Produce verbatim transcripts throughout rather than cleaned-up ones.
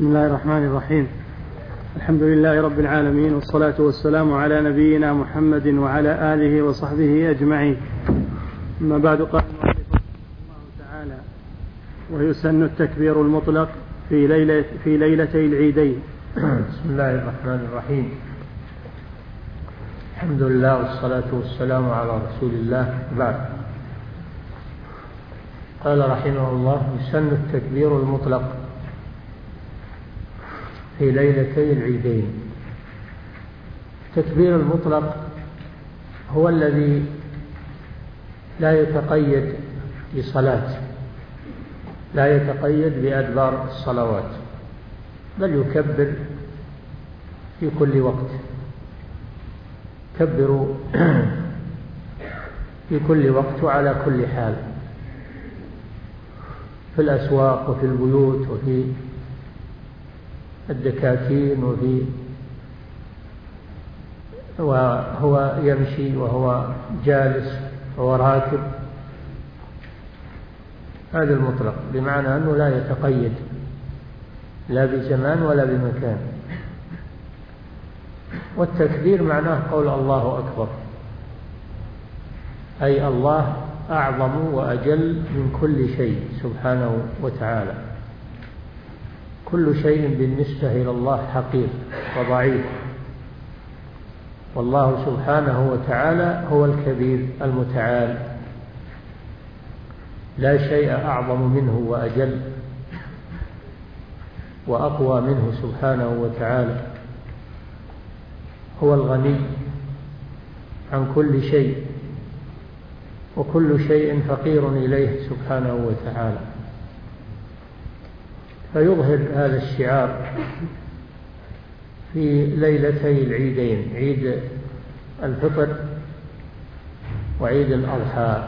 بسم الله الرحمن الرحيم. الحمد لله رب العالمين، والصلاة والسلام على نبينا محمد وعلى آله وصحبه أجمعين. أما بعد، قال الله تعالى: ويسن التكبير المطلق في ليلة في ليلتي العيدين. بسم الله الرحمن الرحيم. الحمد لله والصلاة والسلام على رسول الله. بعد، قال رحمه الله: يسن التكبير المطلق في ليلتي العيدين. التكبير المطلق هو الذي لا يتقيد بصلاة، لا يتقيد بأدبار الصلوات، بل يكبر في كل وقت، يكبر في كل وقت وعلى كل حال، في الأسواق وفي البيوت وفي الدكاكين وفي وهو يمشي وهو جالس وهو راكب. هذا المطلق، بمعنى أنه لا يتقيد لا بزمان ولا بمكان. والتكبير معناه قول الله أكبر، أي الله أعظم وأجل من كل شيء سبحانه وتعالى. كل شيء بالنسبة إلى الله حقير وضعيف، والله سبحانه وتعالى هو الكبير المتعال، لا شيء أعظم منه وأجل وأقوى منه سبحانه وتعالى. هو الغني عن كل شيء، وكل شيء فقير إليه سبحانه وتعالى. فيظهر هذا الشعار في ليلتي العيدين، عيد الفطر وعيد الأضحى.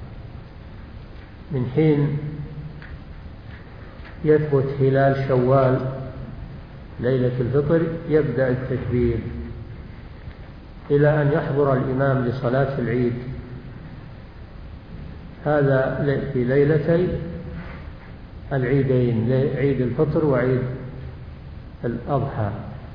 من حين يثبت هلال شوال ليلة الفطر يبدأ التكبير إلى أن يحضر الإمام لصلاة العيد. هذا في ليلتي العيدين، عيد الفطر وعيد الأضحى.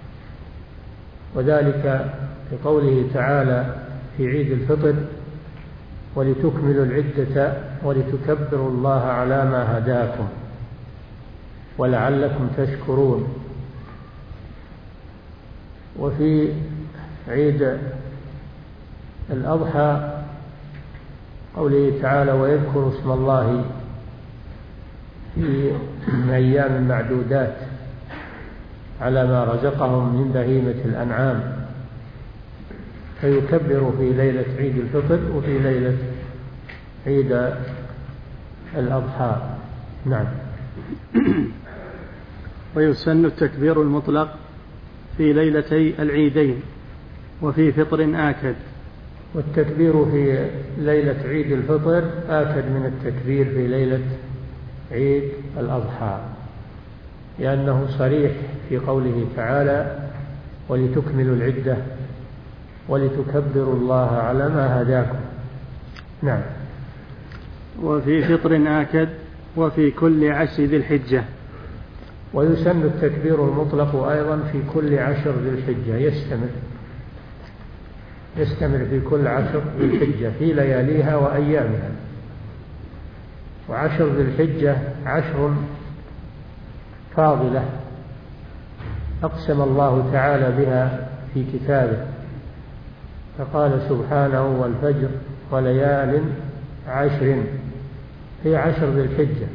وذلك في قوله تعالى في عيد الفطر: ولتكملوا العدة ولتكبروا الله على ما هداكم ولعلكم تشكرون. وفي عيد الأضحى قوله تعالى: ويذكر اسم الله في أيام معدودات على ما رزقهم من بهيمة الأنعام. فيكبر في ليلة عيد الفطر وفي ليلة عيد الأضحى. نعم. ويسن التكبير المطلق في ليلتي العيدين وفي فطر آكد. والتكبير في ليلة عيد الفطر آكد من التكبير في ليلة عيد الأضحى، لأنه صريح في قوله تعالى: ولتكملوا العدة ولتكبروا الله على ما هداكم. نعم. وفي فطر آكد وفي كل عشر ذي الحجة. ويسن التكبير المطلق أيضا في كل عشر ذي الحجة، يستمر يستمر في كل عشر ذي الحجة في لياليها وأيامها. وعشر ذي الحجة عشر فاضلة أقسم الله تعالى بها في كتابه، فقال سبحانه: والفجر وليال عشر. هي عشر ذي الحجة،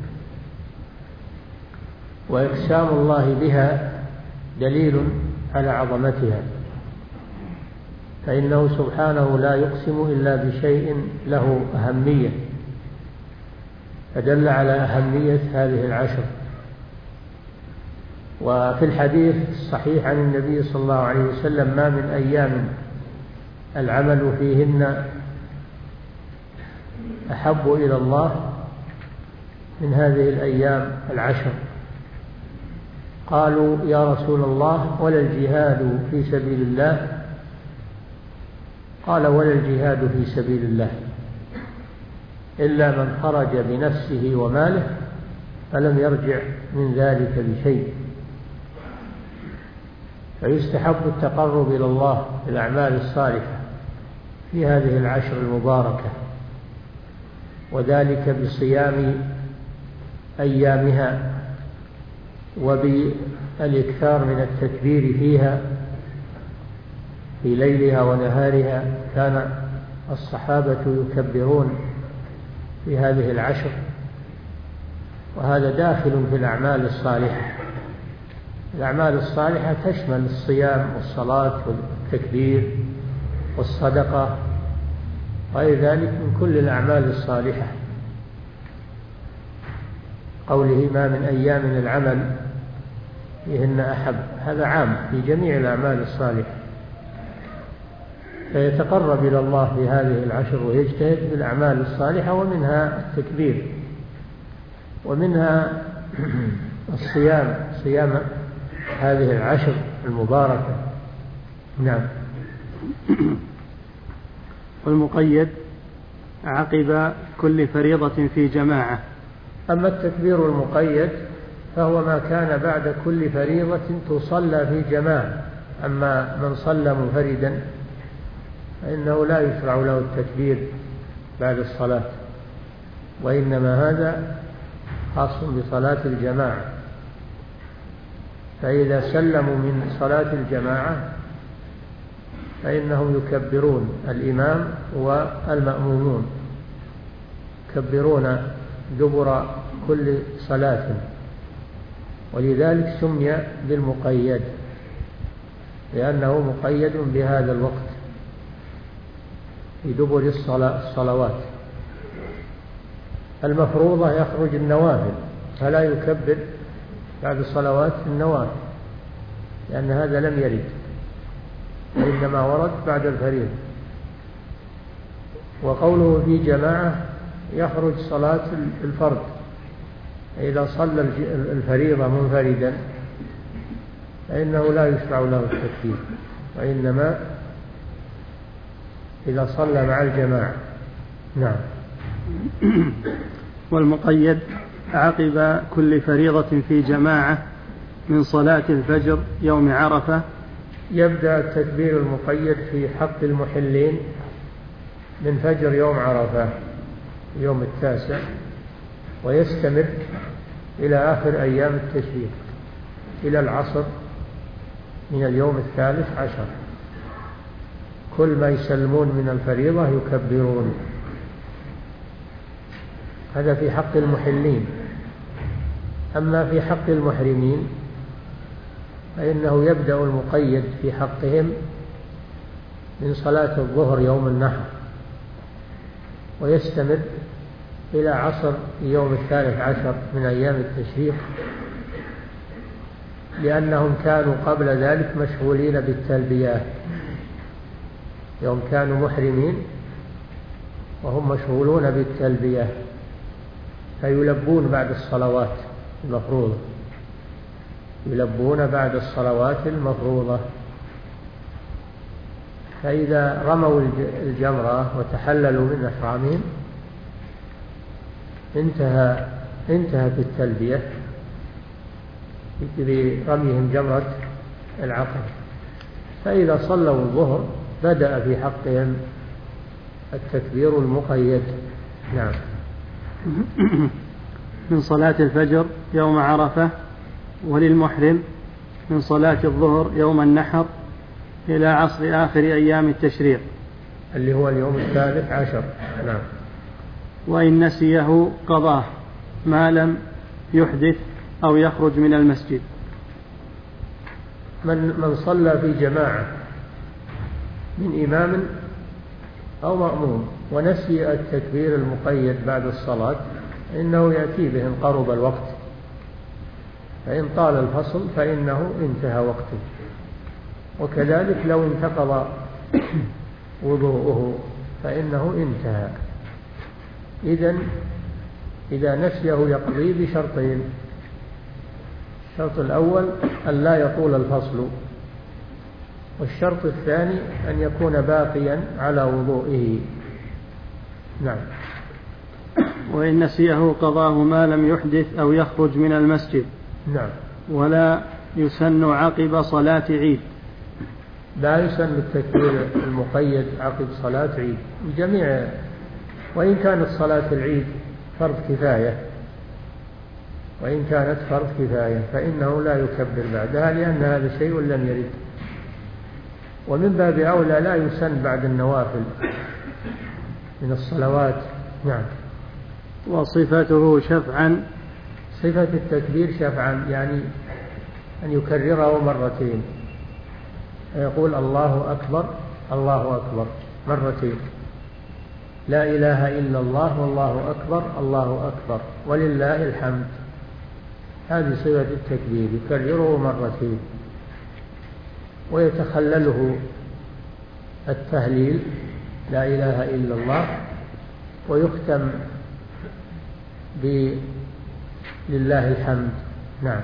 وإقسام الله بها دليل على عظمتها، فإنه سبحانه لا يقسم إلا بشيء له أهمية، فدل على أهمية هذه العشر. وفي الحديث الصحيح عن النبي صلى الله عليه وسلم: ما من أيام العمل فيهن أحب إلى الله من هذه الأيام العشر. قالوا: يا رسول الله، ولا الجهاد في سبيل الله؟ قال: ولا الجهاد في سبيل الله إلا من خرج بنفسه وماله فلم يرجع من ذلك بشيء. فيستحب التقرب إلى الله بالأعمال الصالحة في هذه العشر المباركة، وذلك بصيام أيامها وبالإكثار من التكبير فيها في ليلها ونهارها. كان الصحابة يكبرون في هذه العشر، وهذا داخل في الأعمال الصالحة. الأعمال الصالحة تشمل الصيام والصلاة والتكبير والصدقة وغير ذلك من كل الأعمال الصالحة. قوله ما من أيام العمل فيهن أحب، هذا عام في جميع الأعمال الصالحة. فيتقرب إلى الله في هذه العشر ويجتهد في الأعمال الصالحة، ومنها التكبير، ومنها الصيام، صيام هذه العشر المباركة. نعم. والمقيد عقب كل فريضة في جماعة. أما التكبير المقيد فهو ما كان بعد كل فريضة تصلى في جماعة. أما من صلى منفردا فإنه لا يشرع له التكبير بعد الصلاة، وإنما هذا خاص بصلاة الجماعة. فإذا سلموا من صلاة الجماعة فإنهم يكبرون، الإمام والمأمومون يكبرون دبر كل صلاة، ولذلك سمي بالمقيد لأنه مقيد بهذا الوقت في دبر الصلوات. المفروضة يخرج النوافل فلا يكبر بعد صلوات النوافل، لأن هذا لم يرد، وإنما ورد بعد الفريضة. وقوله في جماعة يخرج صلاة الفرد، إذا صلى الفريضة منفردا فإنه لا يشرع له التكبير، وإنما إذا صلى مع الجماعة. نعم. والمقيد عقب كل فريضة في جماعة من صلاة الفجر يوم عرفة. يبدأ التكبير المقيد في حق المحلين من فجر يوم عرفة يوم التاسع، ويستمر إلى آخر أيام التشريق إلى العصر من اليوم الثالث عشر. كل ما يسلمون من الفريضة يكبرون. هذا في حق المحلين. أما في حق المحرمين فإنه يبدأ المقيد في حقهم من صلاة الظهر يوم النحر، ويستمر إلى عصر يوم الثالث عشر من أيام التشريق، لأنهم كانوا قبل ذلك مشغولين بالتلبيات. يوم كانوا محرمين وهم مشغولون بالتلبية، فيلبون بعد الصلوات المفروضة، يلبون بعد الصلوات المفروضة. فإذا رموا الجمرة وتحللوا من إحرامهم انتهى انتهت التلبية برميهم جمرة العقبة. فإذا صلوا الظهر بدأ في حقهم التكبير المقيد. نعم. من صلاة الفجر يوم عرفة. وللمحرم من صلاة الظهر يوم النحر إلى عصر آخر أيام التشريق اللي هو اليوم الثالث عشر. نعم. وإن نسيه قضاه ما لم يحدث أو يخرج من المسجد. من من صلى في جماعة من إمام أو مأموم ونسي التكبير المقيد بعد الصلاة إنه يأتي به إن قرب الوقت، فإن طال الفصل فإنه انتهى وقته. وكذلك لو انتقض وضوءه فإنه انتهى. إذن إذا نسيه يقضي بشرطين: الشرط الأول أن لا يطول الفصل، والشرط الثاني أن يكون باقيا على وضوئه. نعم. وإن نسيه قضاه ما لم يحدث أو يخرج من المسجد. نعم. ولا يسن عقب صلاة عيد لا يسن التكبير المقيد عقب صلاة عيد الجميع، وإن كانت صلاة العيد فرض كفاية وإن كانت فرض كفاية فإنه لا يكبر بعدها، لأن هذا شيء لم يرد. ومن باب أولى لا يسن بعد النوافل من الصلوات. نعم. وصفته شفعا، صفة التكبير شفعا يعني أن يكرره مرتين، يقول الله أكبر الله أكبر مرتين، لا إله إلا الله والله أكبر الله أكبر ولله الحمد. هذه صفة التكبير، يكرره مرتين، ويتخلله التهليل لا إله إلا الله، ويختم لله الحمد. نعم.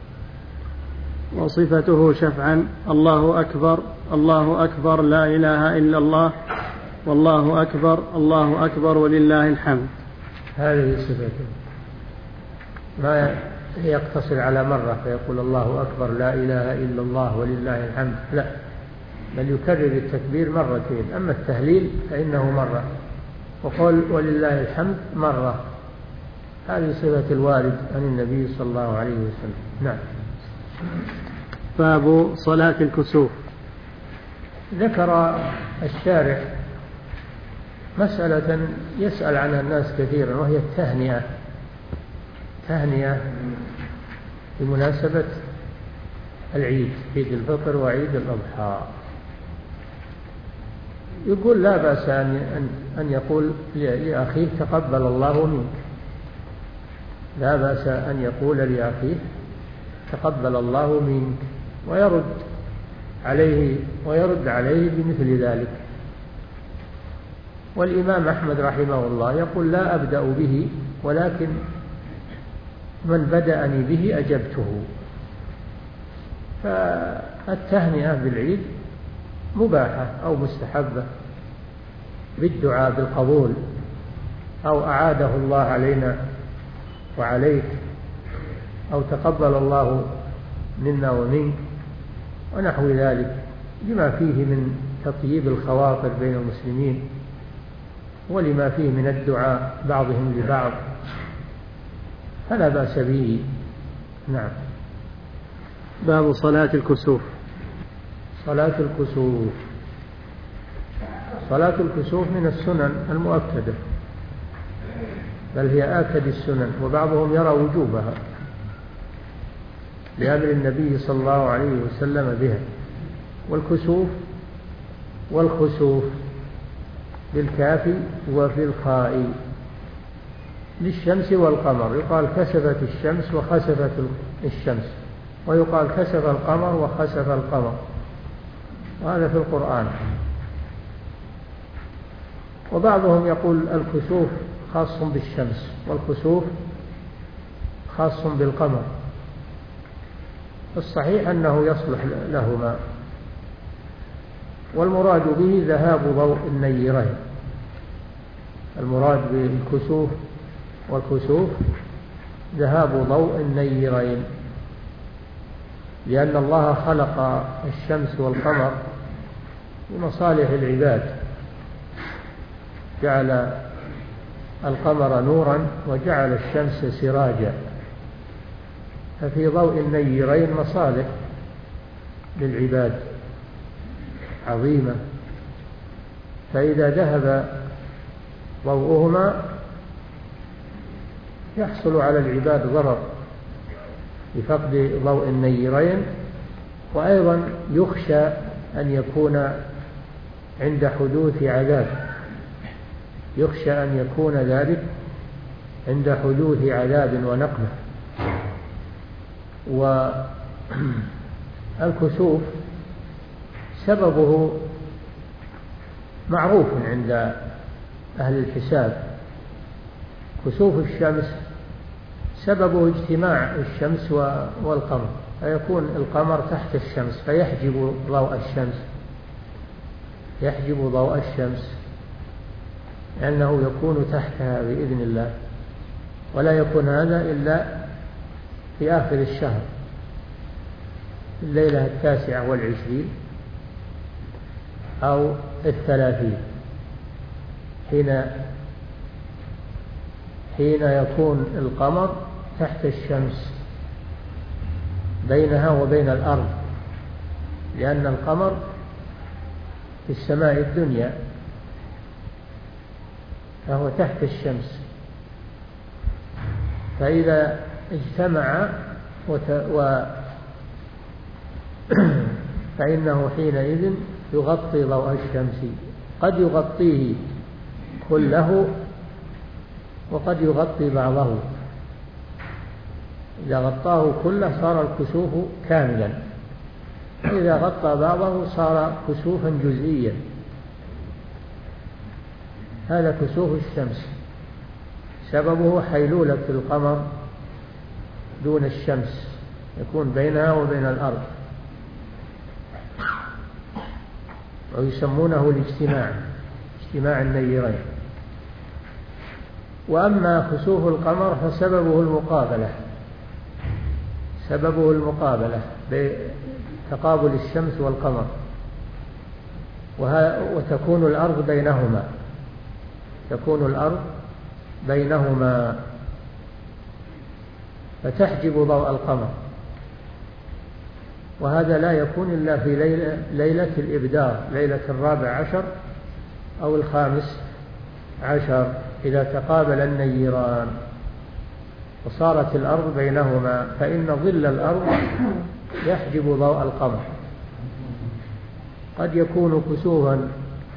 وصفته شفعا الله أكبر الله أكبر لا إله إلا الله والله أكبر الله أكبر ولله الحمد. هذه صفته، ما يقتصر على مرة فيقول الله أكبر لا إله إلا الله ولله الحمد، لا، بل يكرر التكبير مرتين. أما التهليل فإنه مرة، وقول ولله الحمد مرة. هذه صفة الوارد عن النبي صلى الله عليه وسلم. نعم. باب صلاة الكسوف. ذكر الشارع مسألة يسأل عنها الناس كثيرا، وهي التهنئة، تهنئة بمناسبة العيد، عيد الفطر وعيد الأضحى. يقول لا بأس أن يقول لأخيه تقبل الله منك، لا بأس أن يقول لأخيه تقبل الله منك، ويرد عليه ويرد عليه بمثل ذلك. والإمام أحمد رحمه الله يقول لا أبدأ به، ولكن من بدأني به أجبته. فالتهنئة بالعيد مباحة أو مستحبة بالدعاء بالقبول، أو أعاده الله علينا وعليك، أو تقبل الله منا ومنك، ونحو ذلك، لما فيه من تطييب الخواطر بين المسلمين، ولما فيه من الدعاء بعضهم لبعض، فلا بأس به. نعم. باب صلاة الكسوف. صلاة الكسوف، صلاة الكسوف من السنن المؤكدة، بل هي آكد السنن، وبعضهم يرى وجوبها لأمر النبي صلى الله عليه وسلم بها. والكسوف والخسوف بالكاف وفي الخاء للشمس والقمر، يقال كسفت الشمس وخسفت الشمس، ويقال كسف القمر وخسف القمر، وهذا في القرآن. وبعضهم يقول الكسوف خاص بالشمس والخسوف خاص بالقمر. الصحيح أنه يصلح لهما، والمراد به ذهاب ضوء النيرين. المراد بالكسوف والخسوف ذهاب ضوء النيرين، لأن الله خلق الشمس والقمر لمصالح العباد، جعل القمر نورا وجعل الشمس سراجا، ففي ضوء النيرين مصالح للعباد عظيمة. فإذا ذهب ضوءهما يحصل على العباد ضرر بفقد ضوء النيرين، وأيضا يخشى أن يكون عند حدوث عذاب، يخشى أن يكون ذلك عند حدوث عذاب ونقمة. والكسوف سببه معروف عند أهل الحساب، كسوف الشمس سببه اجتماع الشمس والقمر، فيكون القمر تحت الشمس فيحجب ضوء الشمس يحجب ضوء الشمس لأنه يكون تحتها بإذن الله، ولا يكون هذا إلا في آخر الشهر، الليلة التاسعة والعشرين أو الثلاثين، حين حين يكون القمر تحت الشمس بينها وبين الأرض، لأن القمر في السماء الدنيا فهو تحت الشمس، فإذا اجتمع وت... و... فإنه حينئذ يغطي ضوء الشمس، قد يغطيه كله وقد يغطي بعضه. إذا غطاه كله صار الكسوف كاملا، وإذا غطى بعضه صار كسوفا جزئيا. هذا كسوف الشمس، سببه حيلولة القمر دون الشمس، يكون بينها وبين الأرض، ويسمونه الاجتماع، اجتماع النيرين. وأما كسوف القمر فسببه المقابلة، سببه المقابلة بتقابل الشمس والقمر، وتكون الأرض بينهما، تكون الأرض بينهما فتحجب ضوء القمر. وهذا لا يكون إلا في ليلة, ليلة الإبدار، ليلة الرابع عشر أو الخامس عشر، إذا تقابل النيران وصارت الأرض بينهما، فإن ظل الأرض يحجب ضوء القمر. قد يكون كسوفا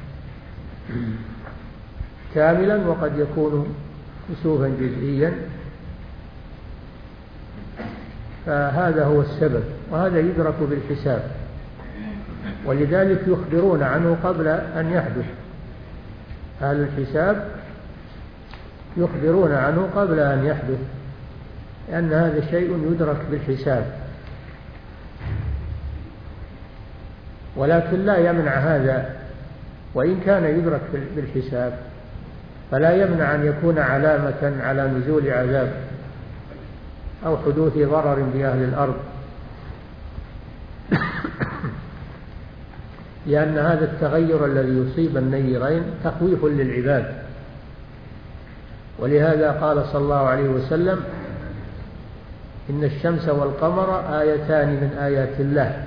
كاملا وقد يكون كسوفا جزئيا، فهذا هو السبب، وهذا يدرك بالحساب، ولذلك يخبرون عنه قبل أن يحدث. أهل الحساب يخبرون عنه قبل أن يحدث، لأن هذا شيء يدرك بالحساب. ولكن لا يمنع هذا، وإن كان يدرك بالحساب فلا يمنع أن يكون علامة على نزول عذاب أو حدوث ضرر بأهل الأرض، لأن هذا التغير الذي يصيب النيرين تخويف للعباد. ولهذا قال صلى الله عليه وسلم: إن الشمس والقمر آيتان من آيات الله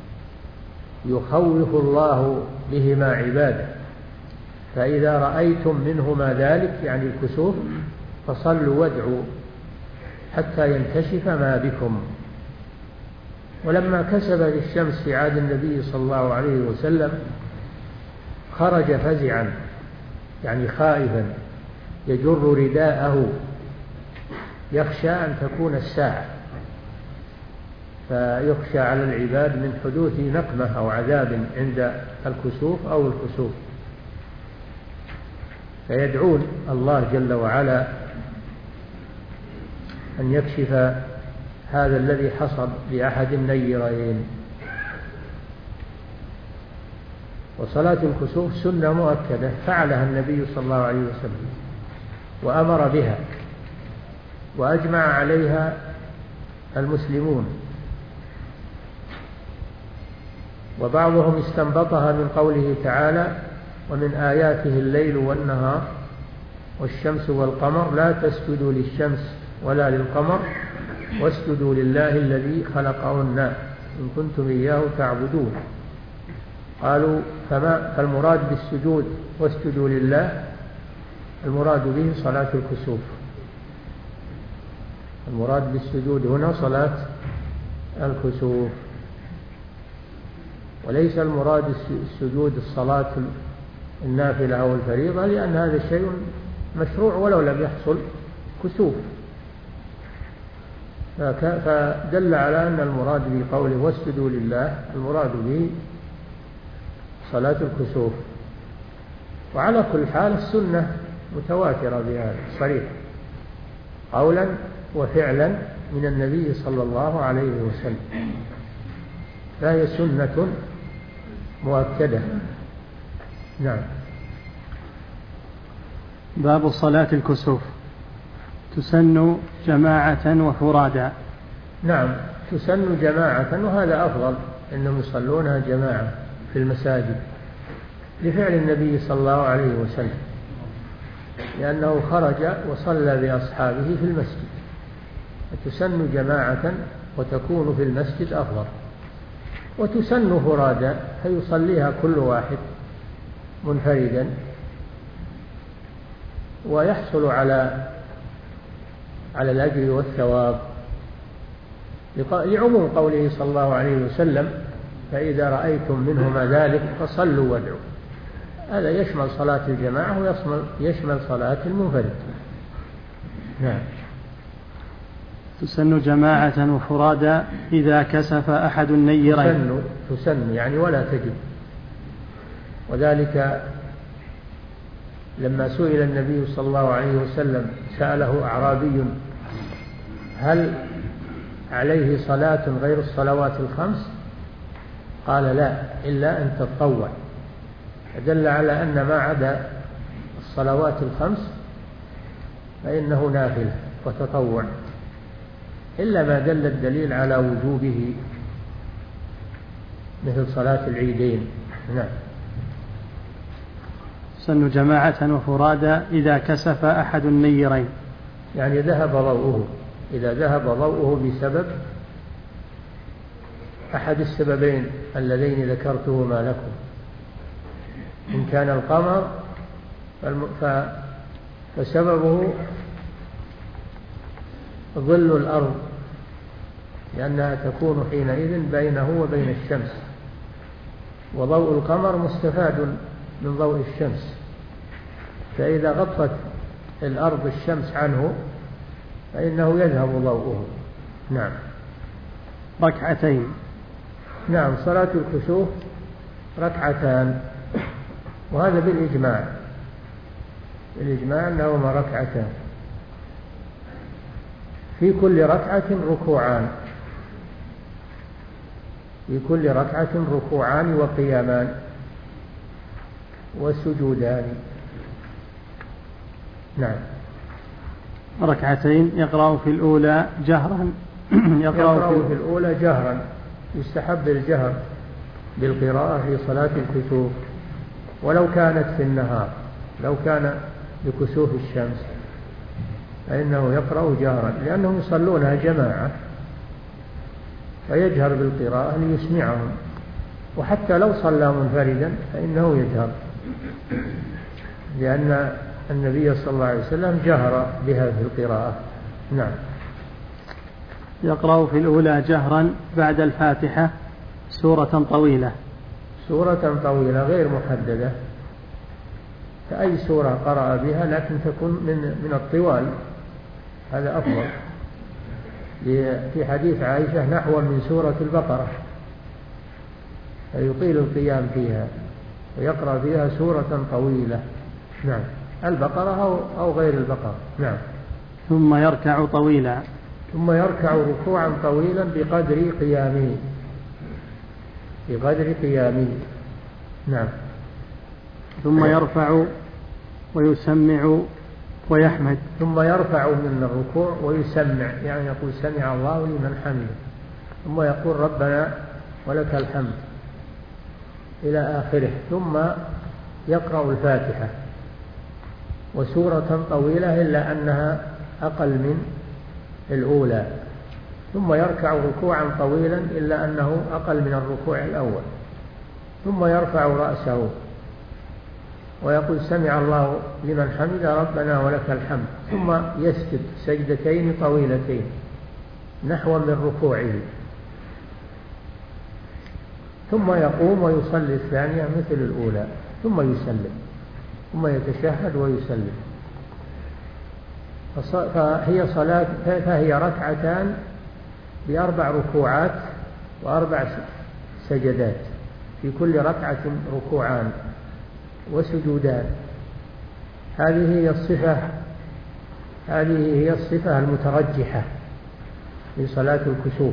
يخوف الله بهما عباده، فإذا رأيتم منهما ذلك، يعني الكسوف، فصلوا وادعوا حتى ينكشف ما بكم. ولما كسف الشمس في عهد النبي صلى الله عليه وسلم خرج فزعا، يعني خائفا، يجر رداءه يخشى أن تكون الساعة، فيخشى على العباد من حدوث نقمة أو عذاب عند الكسوف أو الخسوف، فيدعون الله جل وعلا أن يكشف هذا الذي حصل لأحد النيرين. وصلاة الكسوف سنة مؤكدة فعلها النبي صلى الله عليه وسلم وأمر بها، وأجمع عليها المسلمون، وبعضهم استنبطها من قوله تعالى: ومن آياته الليل والنهار والشمس والقمر لا تسجدوا للشمس ولا للقمر واسجدوا لله الذي خلقهن إن كنتم إياه تعبدون. قالوا: فما فالمراد بالسجود واسجدوا لله المراد به صلاة الكسوف، المراد بالسجود هنا صلاة الكسوف، وليس المراد السجود الصلاة النافلة أو الفريضة، لأن هذا شيء مشروع ولو لم يحصل كسوف. فدل على أن المراد بقوله واسجدوا لله المراد به صلاة الكسوف. وعلى كل حال السنة متواترة بهذا صريح قولا وفعلا من النبي صلى الله عليه وسلم، فهي سنة مؤكدة. نعم. باب صلاة الكسوف. تسن جماعة وفرادا. نعم، تسن جماعة، وهذا أفضل، إنهم يصلونها جماعة في المساجد، لفعل النبي صلى الله عليه وسلم، لأنه خرج وصلى بأصحابه في المسجد، وتسن جماعة وتكون في المسجد أفضل، وتسن فرادى فيصليها كل واحد منفردا ويحصل على على الأجر والثواب، لعموم قوله صلى الله عليه وسلم: فإذا رأيتم منهما ذلك فصلوا وادعوا. هذا يشمل صلاة الجماعة ويشمل يشمل صلاة المنفرد. نعم. تسن جماعة وفرادا إذا كسف أحد النيرين. تسن, تسن يعني ولا تجب، وذلك لما سئل النبي صلى الله عليه وسلم، سأله أعرابي: هل عليه صلاة غير الصلوات الخمس؟ قال: لا، إلا أن تتطوع. فدل على أن ما عدا الصلوات الخمس فإنه نافلة وتطوع، إلا ما دل الدليل على وجوبه مثل صلاة العيدين. نعم. سن جماعة وفرادا إذا كسف أحد النيرين، يعني ذهب ضوءه، إذا ذهب ضوءه بسبب أحد السببين اللذين ذكرتهما لكم. إن كان القمر فسببه ظل الأرض، لأنها تكون حينئذ بينه وبين الشمس، وضوء القمر مستفاد من ضوء الشمس، فإذا غطت الأرض الشمس عنه فإنه يذهب ضوءه. نعم. ركعتين. نعم، صلاة الكسوف ركعتان، وهذا بالإجماع، بالإجماع أنهما ركعتان، في كل ركعة ركوعان، في كل ركعة ركوعان وقيامان وسجودان. نعم. ركعتين يقرأ في الأولى جهرا يقرأ, يقرأ في الأولى جهرا، يستحب الجهر بالقراءة في صلاة الكسوف، ولو كانت في النهار، لو كان بكسوف الشمس فإنه يقرأ جهرا، لأنهم يصلونها جماعة فيجهر بالقراءة ليسمعهم، وحتى لو صلى منفردا فإنه يجهر، لأن النبي صلى الله عليه وسلم جهر بها في القراءة. نعم. يقرأ في الأولى جهرا بعد الفاتحة سورة طويلة. سورة طويلة غير محددة، فأي سورة قرأ بها، لكن تكون من من الطوال، هذا أفضل. في حديث عائشة: نحو من سورة البقرة، فيطيل القيام فيها ويقرأ فيها سورة طويلة. نعم. البقرة أو, أو غير البقرة. نعم. ثم يركع طويلا. ثم يركع ركوعا طويلا بقدر قيامه، بقدر قيامه. نعم. ثم يرفع ويسمع ويحمد. ثم يرفع من الركوع ويسمع، يعني يقول: سمع الله لمن حمده، ثم يقول: ربنا ولك الحمد، إلى آخره. ثم يقرأ الفاتحة وسورة طويلة إلا أنها أقل من الأولى، ثم يركع ركوعا طويلا إلا أنه أقل من الركوع الأول، ثم يرفع رأسه ويقول: سمع الله لمن حمد ربنا ولك الحمد، ثم يسجد سجدتين طويلتين نحو من ركوعه، ثم يقوم ويصلي الثانية مثل الأولى، ثم يسلم، ثم يتشهد ويسلم. فهي صلاة فهي ركعتان بأربع ركوعات وأربع سجدات، في كل ركعة ركوعان وسجودان. هذه هي الصفة هذه هي الصفة المترجحة في صلاة الكسوف.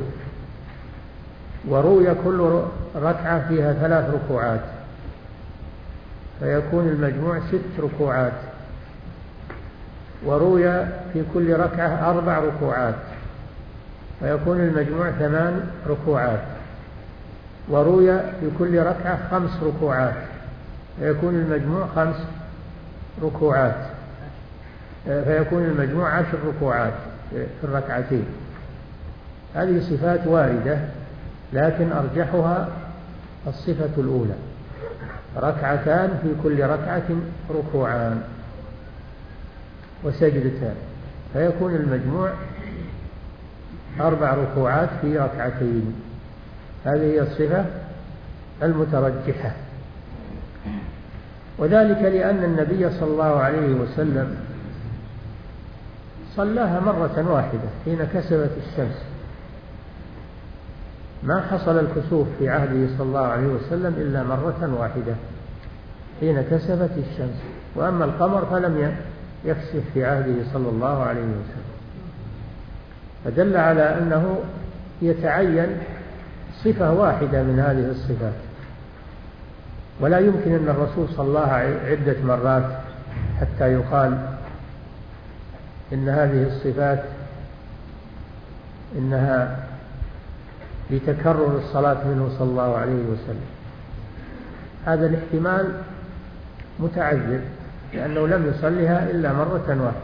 وروي كل ركعة فيها ثلاث ركوعات، فيكون المجموع ست ركوعات. وروي في كل ركعة أربع ركوعات، فيكون المجموع ثمان ركوعات. وروي في كل ركعة خمس ركوعات، فيكون المجموع خمس ركوعات، فيكون المجموع عشر ركوعات في الركعتين. هذه صفات واردة، لكن أرجحها الصفة الأولى، ركعتان في كل ركعة ركوعان وسجدتان، فيكون المجموع أربع ركوعات في ركعتين. هذه هي الصفة المترجحة، وذلك لأن النبي صلى الله عليه وسلم صلاها مرة واحدة حين كسفت الشمس، ما حصل الكسوف في عهده صلى الله عليه وسلم إلا مرة واحدة حين كسفت الشمس، وأما القمر فلم يكسف في عهده صلى الله عليه وسلم، فدل على أنه يتعين صفة واحدة من هذه الصفات، ولا يمكن أن الرسول صلى الله عدة مرات حتى يقال إن هذه الصفات إنها لتكرر الصلاة منه صلى الله عليه وسلم. هذا الاحتمال متعذر، لأنه لم يصلها إلا مرة واحدة،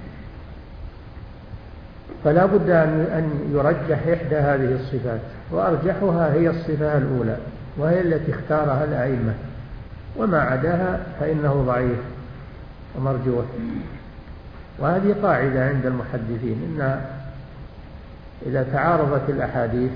فلا بد أن يرجح إحدى هذه الصفات، وأرجحها هي الصفة الأولى، وهي التي اختارها الأئمة، وما عداها فإنه ضعيف ومرجوح. وهذه قاعدة عند المحدثين، إن إذا تعارضت الأحاديث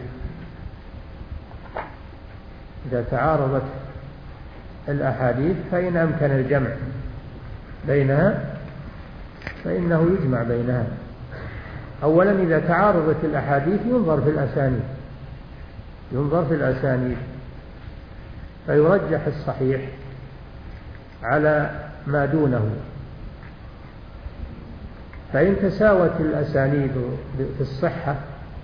إذا تعارضت الأحاديث فإن أمكن الجمع بينها فإنه يجمع بينها. أولا إذا تعارضت الأحاديث ينظر في الأسانيد ينظر في الأسانيد فيرجح الصحيح على ما دونه، فإن تساوت الأسانيد في الصحة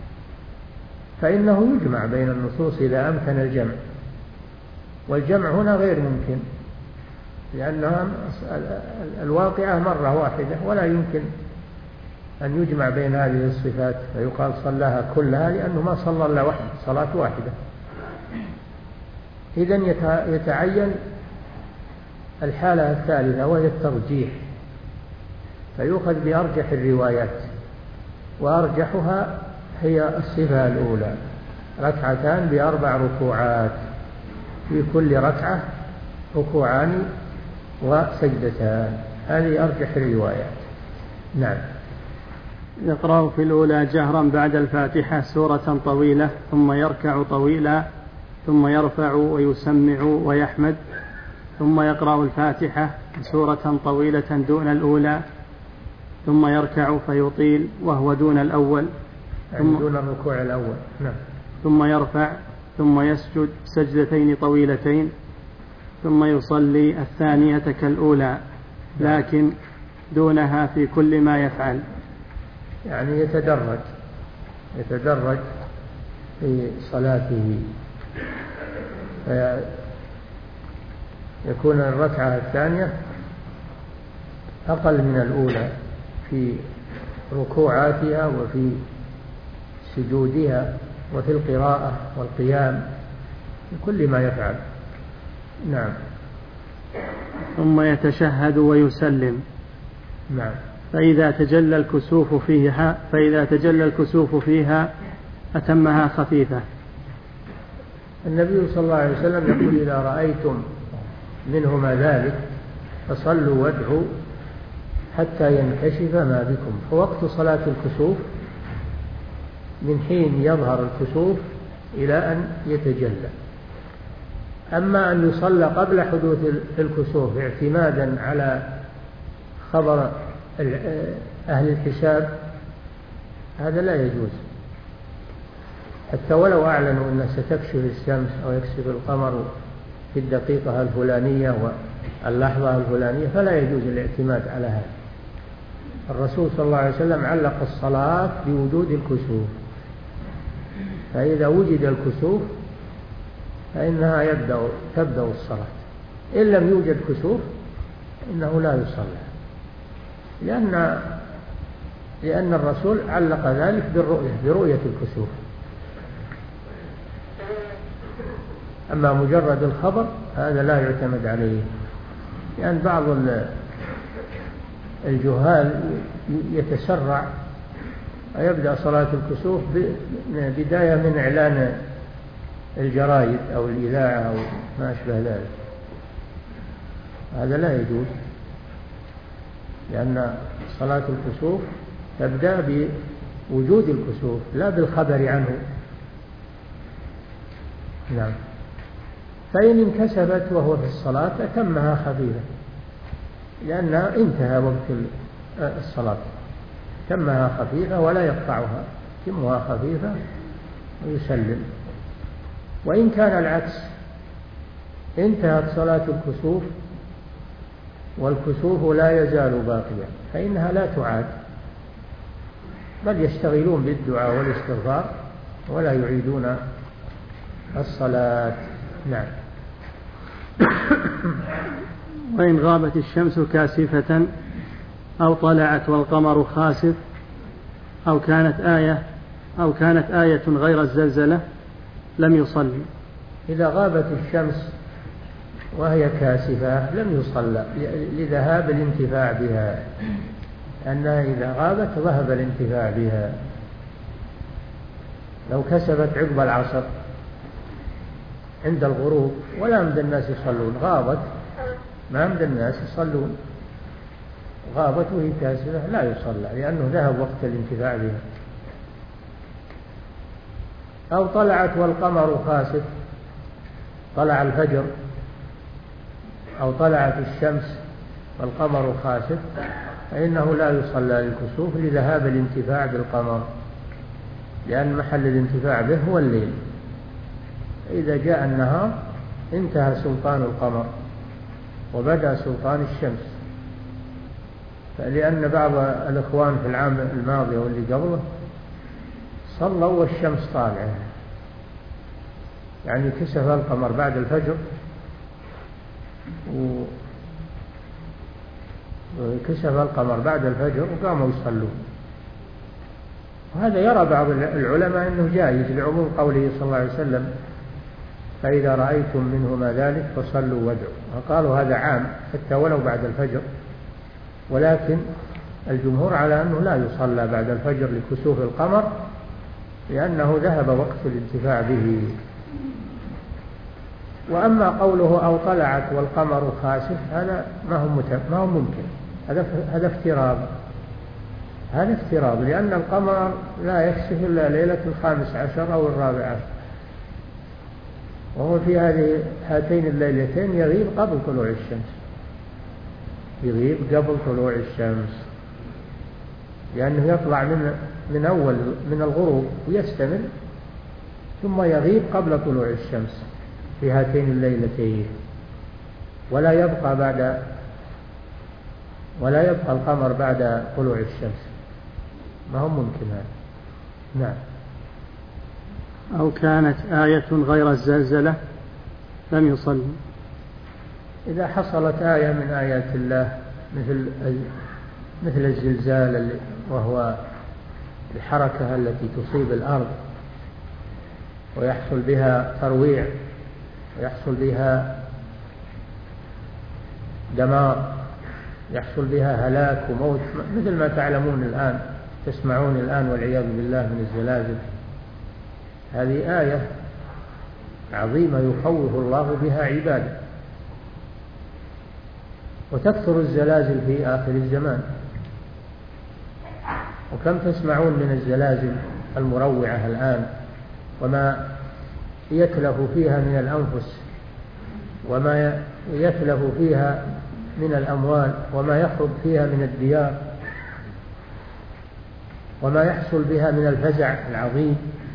فإنه يجمع بين النصوص إذا أمكن الجمع، والجمع هنا غير ممكن، لأنها الواقعة مرة واحدة، ولا يمكن أن يجمع بين هذه الصفات فيقال صلاها كلها، لأنه ما صلى إلا واحد صلاة واحدة. إذن يتعين الحالة الثالثة وهي الترجيح، فيؤخذ بأرجح الروايات، وأرجحها هي الصفة الأولى، ركعتان بأربع ركوعات، في كل ركعة ركوعان وسجدتان، هذه أرجح الروايات. نعم. يقرأ في الأولى جهرا بعد الفاتحة سورة طويلة، ثم يركع طويلا، ثم يرفع ويسمع ويحمد، ثم يقرأ الفاتحة سورة طويلة دون الأولى، ثم يركع فيطيل وهو دون الأول، ثم دون الركوع الأول. نعم. ثم يرفع ثم يسجد سجدتين طويلتين، ثم يصلي الثانية كالأولى لكن دونها في كل ما يفعل، يعني يتدرج يتدرج في صلاته، فيكون الركعة الثانية أقل من الأولى في ركوعاتها وفي سجودها وفي القراءة والقيام، في كل ما يفعل. نعم. ثم يتشهد ويسلم. نعم. فإذا تجلى الكسوف فيها فإذا تجلى الكسوف فيها أتمها خفيفة. النبي صلى الله عليه وسلم يقول: إذا رأيتم منهما ذلك فصلوا وادعوا حتى ينكشف ما بكم. فوقت صلاة الكسوف من حين يظهر الكسوف إلى أن يتجلى. أما أن يصلى قبل حدوث الكسوف اعتمادا على خبر أهل الحساب هذا لا يجوز، حتى ولو أعلنوا أن ستكشف الشمس أو يكشف القمر في الدقيقة الفلانية واللحظة الفلانية، فلا يجوز الاعتماد على هذا. الرسول صلى الله عليه وسلم علق الصلاة بوجود الكسوف، فإذا وجد الكسوف فإنها يبدأ تبدأ الصلاة، إن لم يوجد كسوف إنه لا يصلى، لأن لأن الرسول علق ذلك بالرؤية برؤية الكسوف. أما مجرد الخبر هذا لا يعتمد عليه، لأن يعني بعض الجهال يتسرع ويبدأ صلاة الكسوف بداية من إعلان الجرائد أو الإذاعة أو ما أشبه ذلك، هذا لا يجوز، لأن صلاة الكسوف تبدأ بوجود الكسوف لا بالخبر عنه. نعم. فإن انكسفت وهو في الصلاة أتمها خفيفة، لأنها انتهى وقت الصلاة، تمها خفيفة ولا يقطعها، تمها خفيفة ويسلم. وإن كان العكس، انتهت صلاة الكسوف والكسوف لا يزال باقيا، فإنها لا تعاد، بل يشتغلون بالدعاء والاستغفار ولا يعيدون الصلاة. نعم. وإن غابت الشمس كاسفة أو طلعت والقمر خاسف أو كانت آية أو كانت آية غير الزلزلة لم يصلي. إذا غابت الشمس وهي كاسفة لم يصلى لذهاب الانتفاع بها، أنها إذا غابت ذهب الانتفاع بها. لو كسبت عقب العصر عند الغروب ولا مد الناس يصلون، غابت ما مد الناس يصلون، غابت وهي كاسفة لا يصلى، لأنه ذهب وقت الانتفاع بها. أو طلعت والقمر خاسف، طلع الفجر أو طلعت الشمس والقمر خاسف، فإنه لا يصلى للكسوف لذهاب الانتفاع بالقمر، لأن محل الانتفاع به هو الليل. إذا جاء النهار انتهى سلطان القمر وبدأ سلطان الشمس، لأن بعض الإخوان في العام الماضي واللي قبله صلوا والشمس طالعة، يعني كسف القمر بعد الفجر وكسف القمر بعد الفجر وقاموا يصلون. وهذا يرى بعض العلماء أنه جائز لعموم قوله صلى الله عليه وسلم: فإذا رأيتم منهما ذلك فصلوا وادعوا. وقالوا هذا عام حتى ولو بعد الفجر، ولكن الجمهور على أنه لا يصلى بعد الفجر لكسوف القمر، لأنه ذهب وقت الانتفاع به. وأما قوله أو طلعت والقمر خاسف هذا ما هو ما هو ممكن، هذا هذا افتراض، هذا افتراض، لأن القمر لا يكسف إلا ليلة الخامس عشر أو الرابع عشر، وهو في هذه هاتين الليلتين يغيب قبل طلوع الشمس، يغيب قبل طلوع الشمس، لأنه يطلع من من أول من الغروب ويستمر ثم يغيب قبل طلوع الشمس في هاتين الليلتين، ولا يبقى بعد ولا يبقى القمر بعد طلوع الشمس، ما هو ممكن هذا. نعم. أو كانت آية غير الزلزلة لم يصلي. إذا حصلت آية من آيات الله مثل مثل الزلزال وهو الحركة التي تصيب الأرض ويحصل بها ترويع ويحصل بها دمار، يحصل بها هلاك وموت، مثل ما تعلمون الآن تسمعون الآن والعياذ بالله من الزلازل، هذه آية عظيمة يخوف الله بها عباده. وتكثر الزلازل في آخر الزمان، وكم تسمعون من الزلازل المروعة الآن، وما يتلف فيها من الأنفس وما يتلف فيها من الأموال وما يخرب فيها من الديار وما يحصل بها من الفزع العظيم.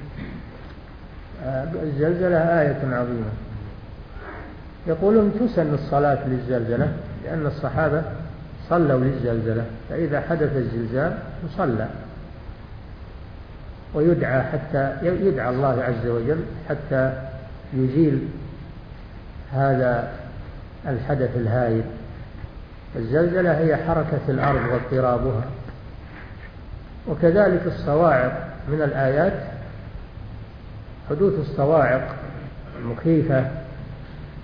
الزلزلة آية عظيمة. يقولون تسن الصلاة للزلزلة لأن الصحابة صلوا للزلزلة، فإذا حدث الزلزال يصلى ويدعى حتى يدعى الله عز وجل حتى يزيل هذا الحدث الهائل. الزلزلة هي حركة الأرض واضطرابها، وكذلك الصواعق من الآيات، حدوث الصواعق المخيفة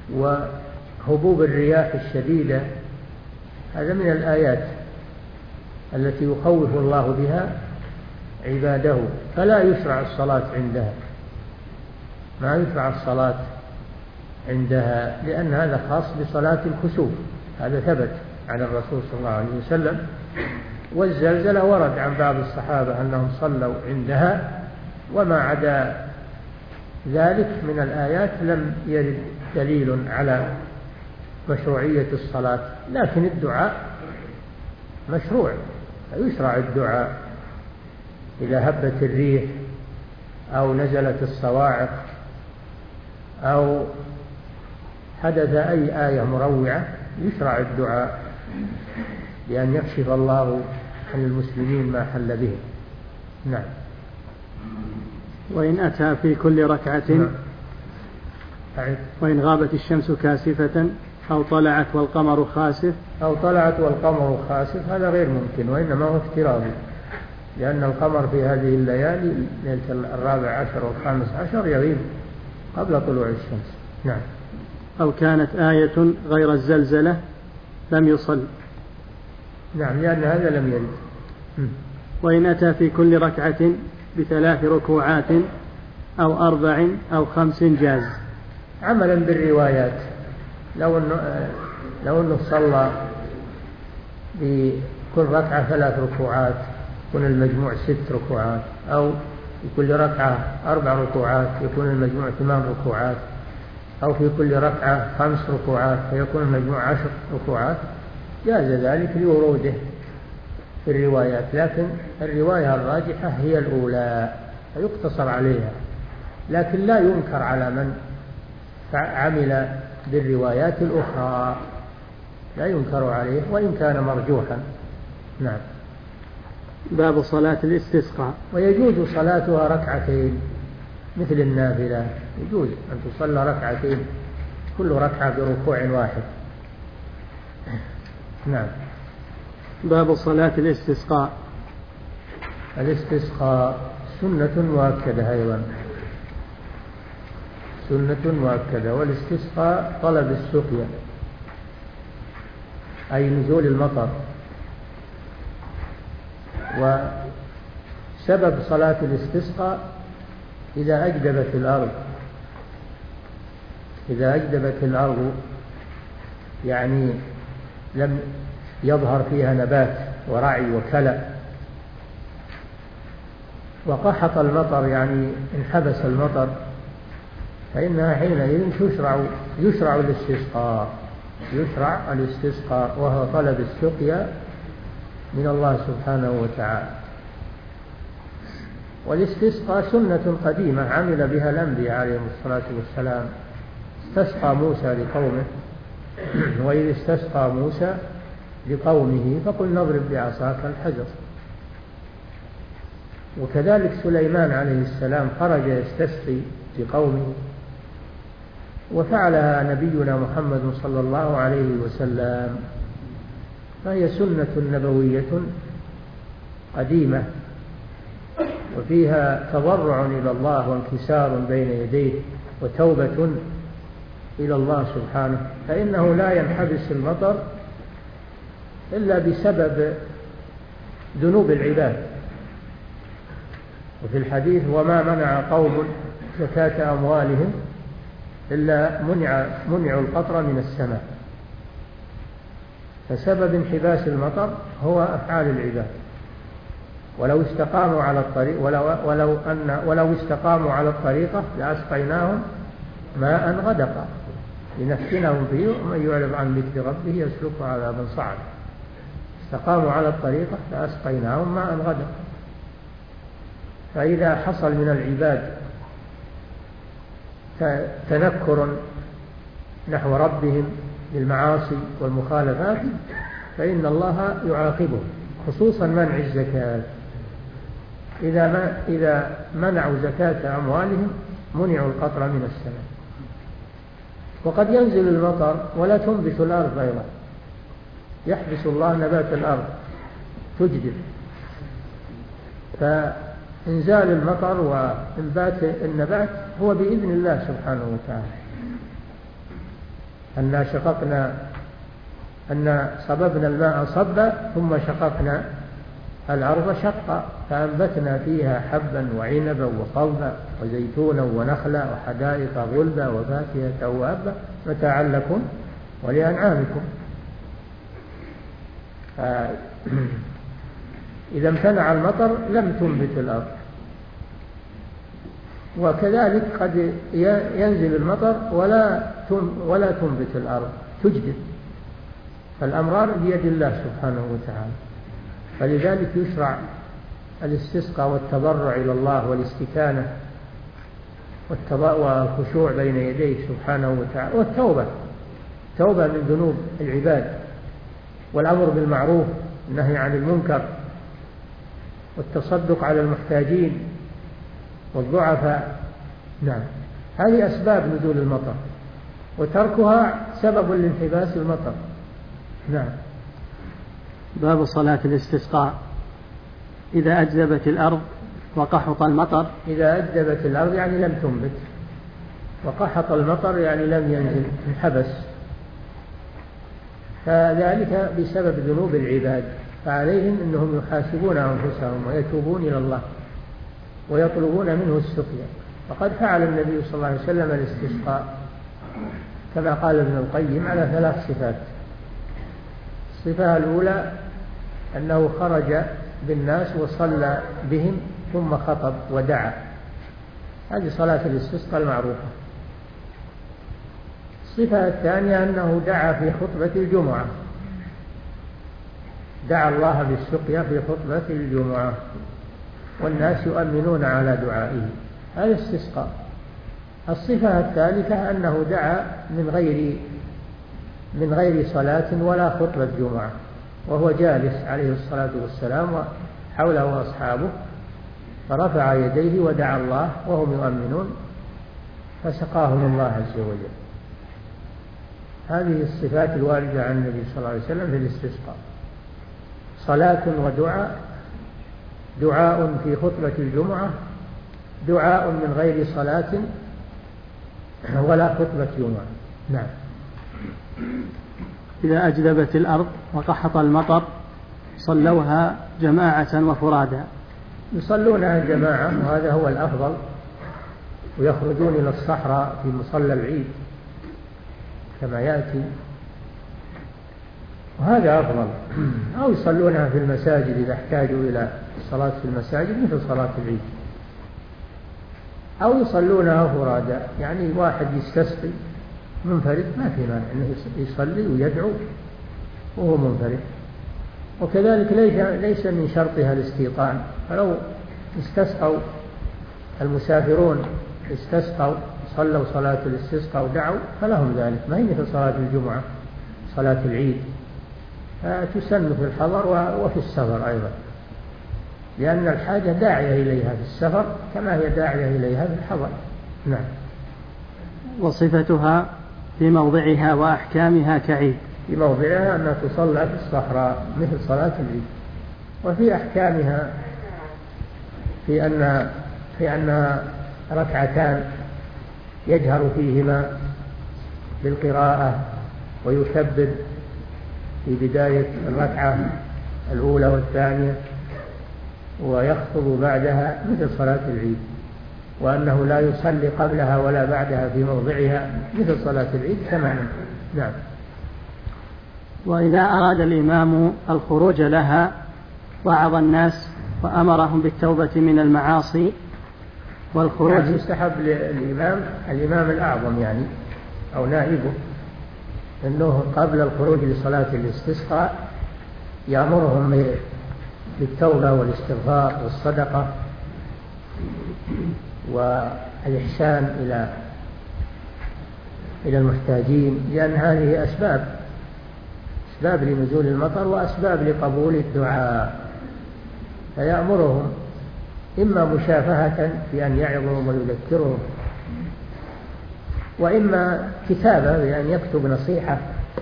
وهبوب الرياح الشديدة، هذا من الآيات التي يخوف الله بها عباده، فلا يشرع الصلاة عندها، ما يشرع الصلاة عندها، لأن هذا خاص بصلاة الكسوف، هذا ثبت عن الرسول صلى الله عليه وسلم. والزلزلة ورد عن بعض الصحابة أنهم صلوا عندها، وما عدا ذلك من الآيات لم يرد دليل على مشروعية الصلاة، لكن الدعاء مشروع، يشرع الدعاء إذا هبت الريح أو نزلت الصواعق أو حدث أي آية مروعة، يشرع الدعاء لأن يكشف الله عن المسلمين ما حل به. نعم. وإن أتى في كل ركعة نعم. وإن غابت الشمس كاسفة أو طلعت والقمر خاسف أو طلعت والقمر خاسف، هذا غير ممكن، وإنما هو افتراضي، لأن القمر في هذه الليالي ليلة الرابع عشر والخامس عشر يغيب قبل طلوع الشمس. نعم. أو كانت آية غير الزلزلة لم يصل. نعم، لأن هذا لم يرد. وإن أتى في كل ركعة بثلاث ركوعات أو أربع أو خمس جاز، عملا بالروايات. لو أنه, لو أنه صلى بكل ركعة ثلاث ركوعات يكون المجموع ست ركوعات، أو في كل ركعة أربع ركوعات يكون المجموع ثمان ركوعات، أو في كل ركعة خمس ركوعات فيكون المجموع عشر ركوعات، جاز ذلك لوروده في الروايات، لكن الرواية الراجحة هي الأولى فيقتصر عليها، لكن لا ينكر على من عمل بالروايات الأخرى، لا ينكر عليه وإن كان مرجوحا. نعم. باب صلاة الاستسقاء. ويجوز صلاتها ركعتين مثل النافلة، يجوز أن تصلى ركعتين كل ركعة بركوع واحد. نعم. باب صلاة الاستسقاء. الاستسقاء سنة مؤكدة أيضا، سنة مؤكدة. والاستسقاء طلب السقيا أي نزول المطر. وسبب صلاة الاستسقاء إذا أجدبت الأرض، إذا أجدبت الأرض يعني لم يظهر فيها نبات ورعي وكلأ، وقحط المطر يعني انحبس المطر، فإنها حينئذ تشرع يشرع الاستسقاء، يشرع الاستسقاء وهو طلب السقيا من الله سبحانه وتعالى. والاستسقاء سنة قديمة عمل بها الأنبياء عليهم الصلاة والسلام. استسقى موسى لقومه، وإذ استسقى موسى لقومه فقل نضرب بعصاك الحجر. وكذلك سليمان عليه السلام خرج يستسقي لقومه، وفعلها نبينا محمد صلى الله عليه وسلم، فهي سنة نبوية قديمة، وفيها تضرع إلى الله وانكسار بين يديه وتوبة إلى الله سبحانه، فإنه لا ينحبس المطر إلا بسبب ذنوب العباد. وفي الحديث وما منع قوم زكاة أموالهم إلا منع منعوا القطر من السماء، فسبب انحباس المطر هو أفعال العباد. ولو استقاموا على الطريق ولو, ولو, أن ولو استقاموا على الطريقة لأسقيناهم ماء غدقا لنفتنهم فيه ومن يعرض عن ذكر ربه يسلكه عذابا صعدا. استقاموا على الطريقة لأسقيناهم ماء غدقا. فإذا حصل من العباد تنكر نحو ربهم بالمعاصي والمخالفات فإن الله يعاقبهم، خصوصا منع الزكاة. إذا ما إذا منعوا زكاة أموالهم منعوا القطر من السماء. وقد ينزل المطر ولا تنبت الأرض أيضا، يحبس الله نبات الأرض تجدب، فإنزال المطر وإنبات النبات هو بإذن الله سبحانه وتعالى. أن شققنا أن صببنا الماء صبا ثم شققنا الأرض شقا فأنبتنا فيها حبا وعنبا وقضبا وزيتونا ونخلا وحدائق غلبا وفاكهة وأبا متاعا لكم ولأنعامكم. إذا امتنع المطر لم تنبت الأرض. وكذلك قد ينزل المطر ولا ولا تنبت الأرض تجدب، فالأمرار بيد الله سبحانه وتعالى. فلذلك يشرع الاستسقاء والتضرع إلى الله والاستكانة والخشوع بين يديه سبحانه وتعالى، والتوبة توبة من ذنوب العباد، والأمر بالمعروف والنهي عن المنكر، والتصدق على المحتاجين والضعفاء. نعم، هذه أسباب نزول المطر، وتركها سبب لانحباس المطر. نعم. باب صلاة الاستسقاء. إذا أجدبت الأرض وقحط المطر. إذا أجدبت الأرض يعني لم تنبت، وقحط المطر يعني لم ينزل، انحبس، فذلك بسبب ذنوب العباد، فعليهم أنهم يحاسبون أنفسهم ويتوبون إلى الله ويطلبون منه السقيا. وقد فعل النبي صلى الله عليه وسلم الاستسقاء كما قال ابن القيم على ثلاث صفات. الصفة الأولى أنه خرج بالناس وصلى بهم ثم خطب ودعا، هذه صلاة الاستسقاء المعروفة. الصفة الثانية أنه دعا في خطبة الجمعة، دعا الله بالسقيا في خطبة الجمعة والناس يؤمنون على دعائه، هذا استسقاء. الصفة الثالثة أنه دعا من غير من غير صلاة ولا خطبة جمعة، وهو جالس عليه الصلاة والسلام وحوله أصحابه، فرفع يديه ودعا الله وهم يؤمنون فسقاهم الله عز وجل. هذه الصفات الواردة عن النبي صلى الله عليه وسلم في الاستسقاء: صلاة ودعاء، دعاء في خطبة الجمعة، دعاء من غير صلاة ولا خطبة جمعة. نعم. إذا أجدبت الأرض وقحط المطر صلوها جماعة وفرادا. يصلونها جماعة وهذا هو الأفضل، ويخرجون إلى الصحراء في مصلى العيد كما يأتي، وهذا أفضل. أو يصلونها في المساجد إذا احتاجوا إلى الصلاة في المساجد مثل صلاة العيد، أو يصلونها فرادا، يعني واحد يستسقي منفرد ما في مانع أنه يصلي ويدعو وهو منفرد. وكذلك ليس من شرطها الاستيطان، فلو استسقوا المسافرون استسقوا صلوا صلاة الاستسقاء ودعوا فلهم ذلك، ما هي مثل صلاة الجمعة صلاة العيد، فتسن في الحضر وفي السفر أيضا، لأن الحاجة داعية إليها في السفر كما هي داعية إليها في الحضر. نعم. وصفتها في موضعها وأحكامها كعيد. في موضعها أنها تصلى في الصحراء مثل صلاة العيد. وفي أحكامها في أن في أنها ركعتان يجهر فيهما بالقراءة ويكبر في بداية الركعة الأولى والثانية ويخطب بعدها مثل صلاة العيد، وأنه لا يصلي قبلها ولا بعدها في موضعها مثل صلاة العيد تماما. نعم. وإذا أراد الإمام الخروج لها وعظ الناس وأمرهم بالتوبة من المعاصي والخروج. يعني يستحب للإمام الإمام الأعظم يعني أو نائبه أنه قبل الخروج لصلاة الاستسقاء يأمرهم بالتوبة والاستغفار والصدقة والإحسان إلى إلى المحتاجين، لأن هذه أسباب أسباب لنزول المطر وأسباب لقبول الدعاء. فيأمرهم إما مشافهة في أن يعظهم ويذكرهم، وإما كتابة بأن يكتب نصيحة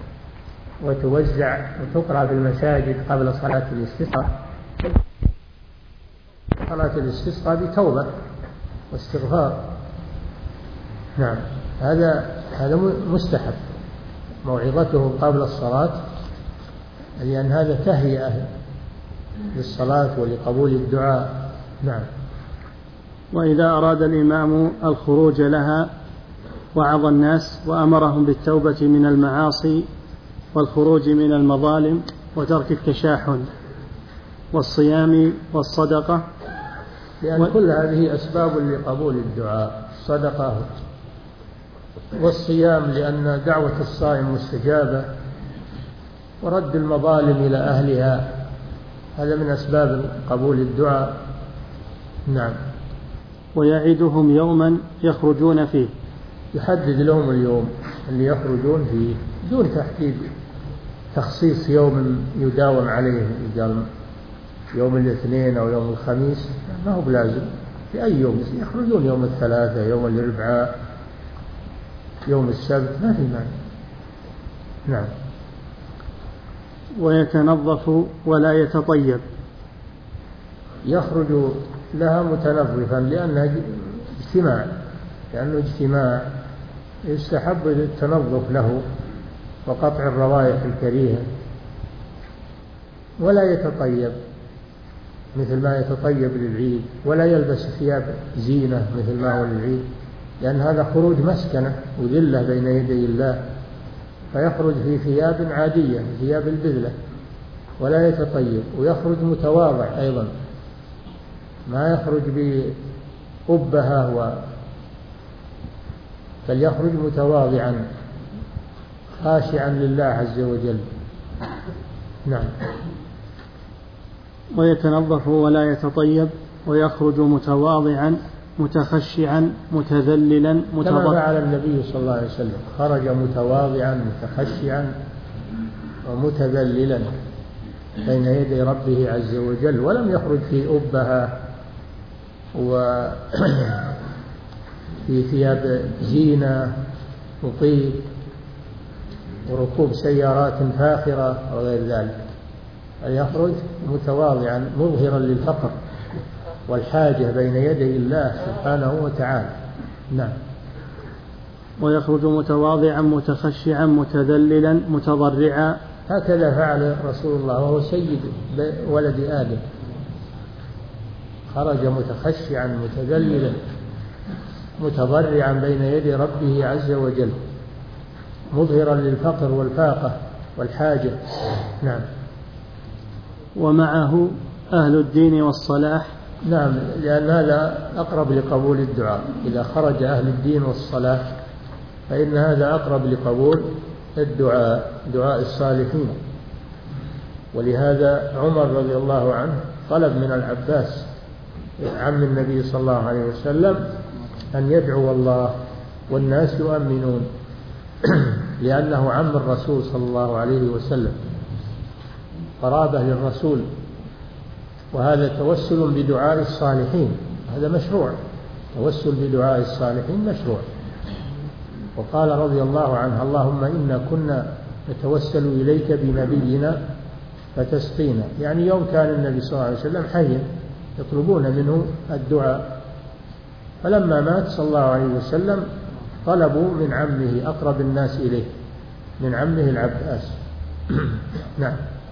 وتوزع وتقرأ في المساجد قبل صلاة الاستسقاء، صلاة الاستسقاء بتوبة واستغفار. نعم، هذا هذا مستحب. موعظتهم قبل الصلاة، لأن هذا تهيئة للصلاة ولقبول الدعاء. نعم. وإذا أراد الإمام الخروج لها وعظ الناس وأمرهم بالتوبة من المعاصي والخروج من المظالم وترك التشاحن والصيام والصدقة، لأن و... كل هذه أسباب لقبول الدعاء، الصدقة والصيام لأن دعوة الصائم مستجابة، ورد المظالم إلى أهلها هذا من أسباب قبول الدعاء. نعم. ويعدهم يوما يخرجون فيه، يحدد لهم اليوم اللي يخرجون فيه دون تحديد تخصيص يوم يداوم عليه، قال يوم الاثنين أو يوم الخميس، ما هو بلازم في أي يوم يخرجون، يوم الثلاثة، يوم الأربعاء، يوم السبت، ما في مانع. نعم. ويتنظف ولا يتطيب، يخرج لها متنظفا لأنها اجتماع، لأنه اجتماع يستحب التنظف له وقطع الروائح الكريهة. ولا يتطيب مثل ما يتطيب للعيد، ولا يلبس ثياب زينة مثل ما هو للعيد، لأن هذا خروج مسكنة وذلة بين يدي الله، فيخرج في ثياب عادية، ثياب البذلة. ولا يتطيب، ويخرج متواضع أيضا، ما يخرج بأبهة و... فليخرج متواضعا خاشعا لله عز وجل. نعم. ويتنظف ولا يتطيب ويخرج متواضعا متخشعا متذللا متضرعا، كما فعل النبي صلى الله عليه وسلم، خرج متواضعا متخشعا ومتذللا بين يدي ربه عز وجل، ولم يخرج في أبهة وفي ثياب زينة وطيب وركوب سيارات فاخرة وغير ذلك، بل يخرج متواضعا مظهرا للفقر والحاجة بين يدي الله سبحانه وتعالى. نعم. ويخرج متواضعا متخشعا متذللا متضرعا، هكذا فعل رسول الله وهو سيد ولد آدم، خرج متخشعا متذللا متضرعا بين يدي ربه عز وجل، مظهرا للفقر والفاقة والحاجة. نعم. ومعه أهل الدين والصلاح. نعم، لأن هذا أقرب لقبول الدعاء، إذا خرج أهل الدين والصلاح فإن هذا أقرب لقبول الدعاء، دعاء الصالحين. ولهذا عمر رضي الله عنه طلب من العباس عم النبي صلى الله عليه وسلم أن يدعو الله والناس يؤمنون لأنه عم الرسول صلى الله عليه وسلم، قرابة للرسول، وهذا توسل بدعاء الصالحين، هذا مشروع، توسل بدعاء الصالحين مشروع. وقال رضي الله عنه: اللهم إنا كنا نتوسل إليك بنبينا فتسقينا، يعني يوم كان النبي صلى الله عليه وسلم حيا يطلبون منه الدعاء، فلما مات صلى الله عليه وسلم طلبوا من عمه أقرب الناس إليه، من عمه العباس. نعم.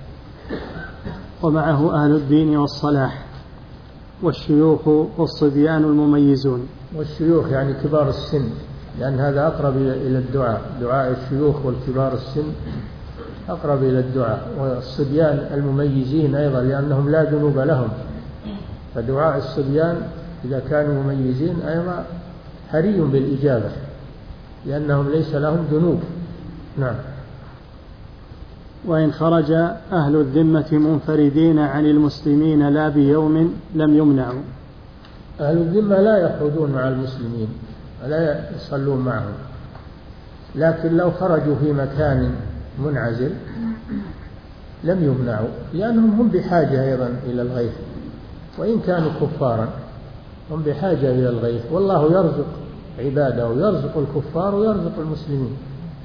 ومعه أهل الدين والصلاح والشيوخ والصبيان المميزون. والشيوخ يعني كبار السن، لأن هذا أقرب إلى الدعاء، دعاء الشيوخ والكبار السن أقرب إلى الدعاء، والصبيان المميزين أيضا لأنهم لا ذنوب لهم، فدعاء الصبيان إذا كانوا مميزين أيضا حري بالإجابة لأنهم ليس لهم ذنوب. نعم. وإن خرج أهل الذمة منفردين عن المسلمين لا بيوم لم يمنعوا. أهل الذمة لا يخرجون مع المسلمين ولا يصلون معهم، لكن لو خرجوا في مكان منعزل لم يمنعوا، لأنهم هم بحاجة أيضا إلى الغيث، وإن كانوا كفارا هم بحاجة إلى الغيث، والله يرزق عباده ويرزق الكفار ويرزق المسلمين،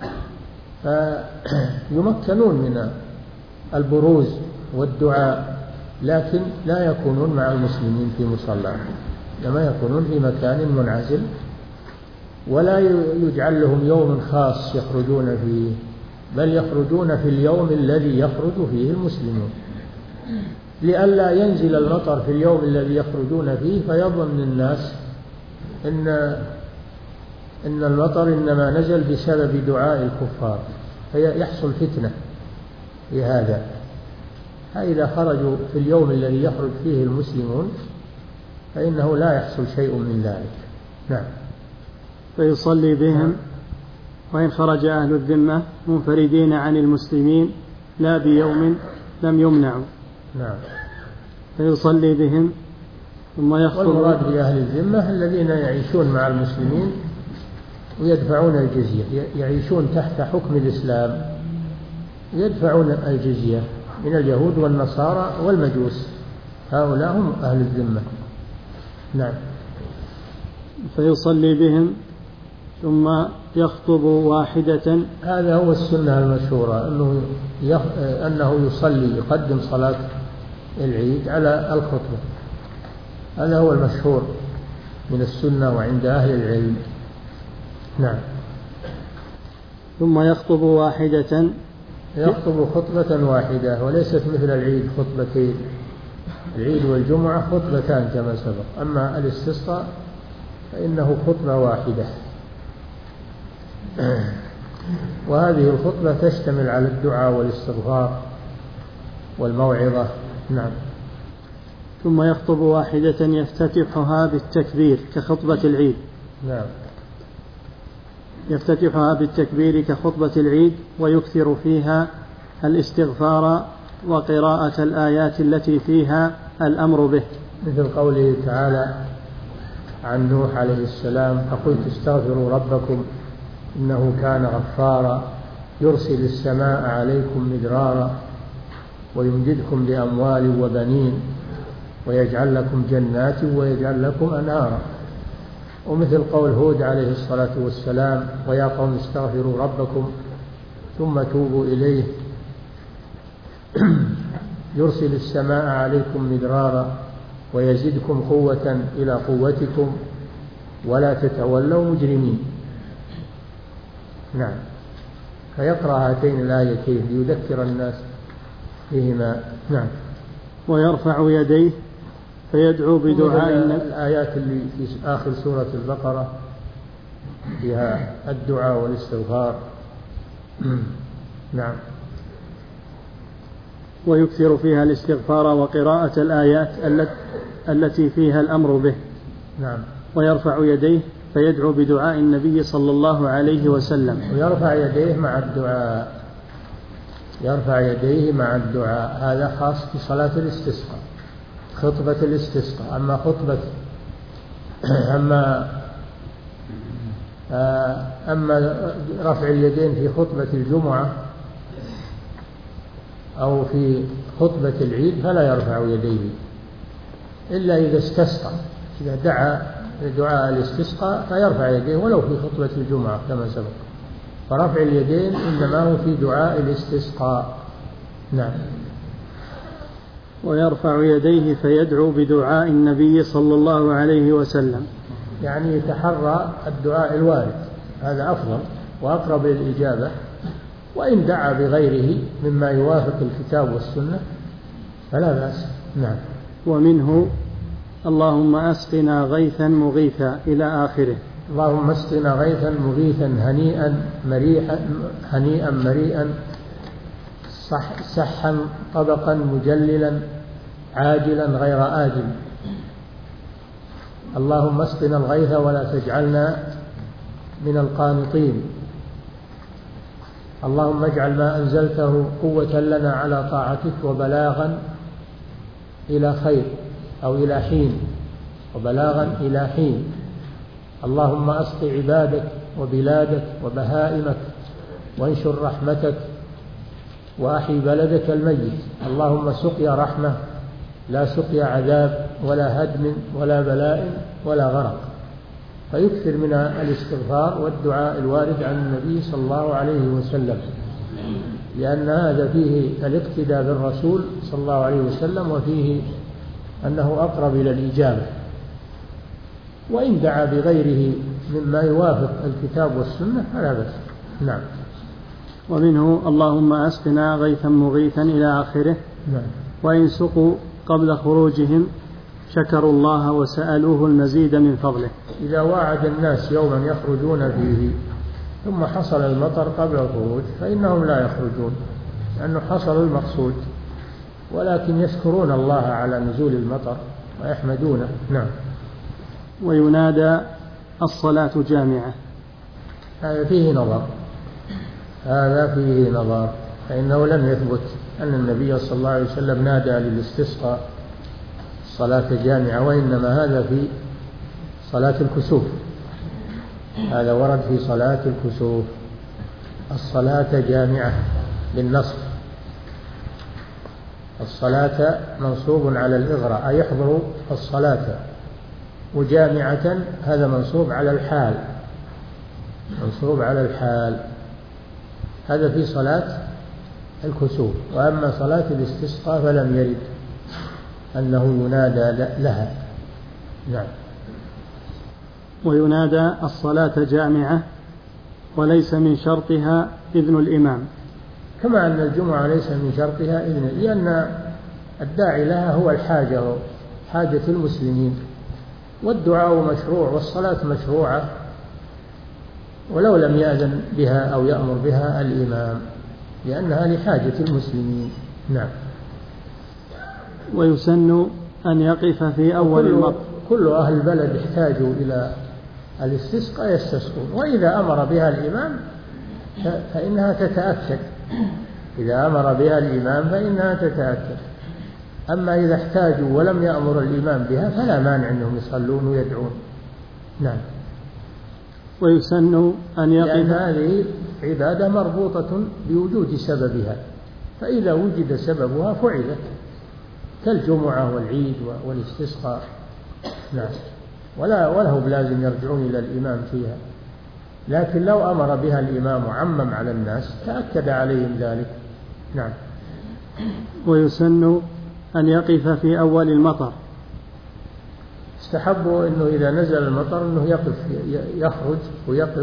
فيمكنون من البروز والدعاء، لكن لا يكونون مع المسلمين في مصلى، لما يكونون في مكان منعزل، ولا يجعل لهم يوم خاص يخرجون فيه، بل يخرجون في اليوم الذي يخرج فيه المسلمون، لئلا ينزل المطر في اليوم الذي يخرجون فيه فيظن الناس إن إن المطر إنما نزل بسبب دعاء الكفار، فيحصل فتنة لهذا. فإذا خرجوا في اليوم الذي يخرج فيه المسلمون فإنه لا يحصل شيء من ذلك. نعم. فيصلي بهم وإن خرج أهل الذمة منفردين عن المسلمين لا بيوم لم يمنعوا. نعم. فيصلي بهم ثم يخطب. والمراد بأهل الذمة الذين يعيشون مع المسلمين ويدفعون الجزية، يعيشون تحت حكم الإسلام يدفعون الجزية من اليهود والنصارى والمجوس، هؤلاء هم أهل الذمة. نعم. فيصلي بهم ثم يخطب واحدة. هذا هو السنة المشهورة، أنه يخ... أنه يصلي يقدم صلاة العيد على الخطبة، هذا هو المشهور من السنة وعند أهل العلم. نعم. ثم يخطب واحدة، يخطب خطبة واحدة وليست مثل العيد خطبتين، العيد والجمعة خطبتان كما سبق، أما الاستسقاء فإنه خطبة واحدة. وهذه الخطبة تشتمل على الدعاء والاستغفار والموعظة. نعم. ثم يخطب واحدة يفتتحها بالتكبير كخطبة العيد. نعم. يفتتحها بالتكبير كخطبة العيد ويكثر فيها الاستغفار وقراءة الآيات التي فيها الأمر به، مثل قوله تعالى عن نوح عليه السلام: فقلت استغفروا ربكم إنه كان غفارا يرسل السماء عليكم مدرارا ويمددكم بأموال وبنين ويجعل لكم جنات ويجعل لكم أنهارا. ومثل قول هود عليه الصلاة والسلام: ويا قوم استغفروا ربكم ثم توبوا إليه يرسل السماء عليكم مدرارا ويزدكم قوة إلى قوتكم ولا تتولوا مجرمين. نعم. فيقرأ هاتين الآيتين ليذكر الناس بهما. نعم. ويرفع يديه فيدعو بدعاء. الآيات اللي في آخر سورة البقرة فيها الدعاء والاستغفار. نعم. ويكثر فيها الاستغفار وقراءة الآيات التي فيها الأمر به. نعم. ويرفع يديه فيدعو بدعاء النبي صلى الله عليه وسلم. ويرفع يديه مع الدعاء، يرفع يديه مع الدعاء، هذا خاص في صلاة الاستسقاء، خطبة الاستسقاء. أما خطبة أما أما رفع اليدين في خطبة الجمعة أو في خطبة العيد فلا يرفع يديه إلا إذا استسقى، إذا دعا دعاء الاستسقاء فيرفع يديه ولو في خطبة الجمعة كما سبق. فرفع اليدين إنما هو في دعاء الاستسقاء. نعم. ويرفع يديه فيدعو بدعاء النبي صلى الله عليه وسلم، يعني يتحرى الدعاء الوارد، هذا أفضل وأقرب للإجابة. وإن دعا بغيره مما يوافق الكتاب والسنة فلا بأس. نعم. ومنه اللهم أسقنا غيثا مغيثا إلى آخره. اللهم اسقنا غيثا مغيثا هنيئا مريئا هنيئا مريئا صح سحا طبقا مجللا عاجلا غير آجل. اللهم اسقنا الغيث ولا تجعلنا من القانطين. اللهم اجعل ما أنزلته قوة لنا على طاعتك وبلاغا إلى خير أو إلى حين، وبلاغا إلى حين. اللهم أسق عبادك وبلادك وبهائمك وانشر رحمتك وأحي بلدك الميت. اللهم سقيا رحمة لا سقيا عذاب ولا هدم ولا بلاء ولا غرق. فيكثر من الاستغفار والدعاء الوارد عن النبي صلى الله عليه وسلم، لأن هذا فيه الاقتداء بالرسول صلى الله عليه وسلم وفيه أنه أقرب إلى الإجابة. وإن دعا بغيره مما يوافق الكتاب والسنة فلا بأس. نعم. ومنه اللهم أسقنا غيثا مغيثا إلى آخره. نعم. وإن سقوا قبل خروجهم شكروا الله وسألوه المزيد من فضله. إذا وعد الناس يوما يخرجون فيه ثم حصل المطر قبل الخروج فإنهم لا يخرجون لأنه حصل المقصود، ولكن يشكرون الله على نزول المطر ويحمدونه. نعم. وينادى الصلاة جامعة. هذا فيه نظر هذا فيه نظر فإنه لم يثبت أن النبي صلى الله عليه وسلم نادى للاستسقاء صلاة جامعة، وإنما هذا في صلاة الكسوف، هذا ورد في صلاة الكسوف الصلاة جامعة بالنصب. الصلاة منصوب على الإغراء أي يحضر الصلاة، وجامعة هذا منصوب على الحال منصوب على الحال هذا في صلاة الكسوف. وأما صلاة الاستسقاء فلم يرد أنه ينادى لها. نعم. وينادى الصلاة جامعة وليس من شرطها إذن الإمام، كما أن الجمعة ليس من شرطها إذن، لأن الداعي لها هو الحاجة حاجة المسلمين، والدعاء مشروع والصلاة مشروعة ولو لم يأذن بها أو يأمر بها الإمام، لأنها لحاجة المسلمين. نعم. ويسن أن يقف في أول المطر. كل أهل البلد احتاجوا إلى الاستسقاء يستسقون، وإذا أمر بها الإمام فإنها تتأكد إذا أمر بها الإمام فإنها تتأكد. أما إذا احتاجوا ولم يأمر الإمام بها فلا مانع أنهم يصلون ويدعون. نعم. ويسن أن يقف، لأن هذه عبادة مربوطة بوجود سببها، فإذا وجد سببها فعلت كالجمعة والعيد والاستسقاء. نعم. ولا وله بلازم يرجعون إلى الإمام فيها، لكن لو أمر بها الإمام وعمم على الناس تأكد عليهم ذلك. نعم. ويسن أن يقف في أول المطر. استحبوا أنه إذا نزل المطر أنه يقف يخرج ويقف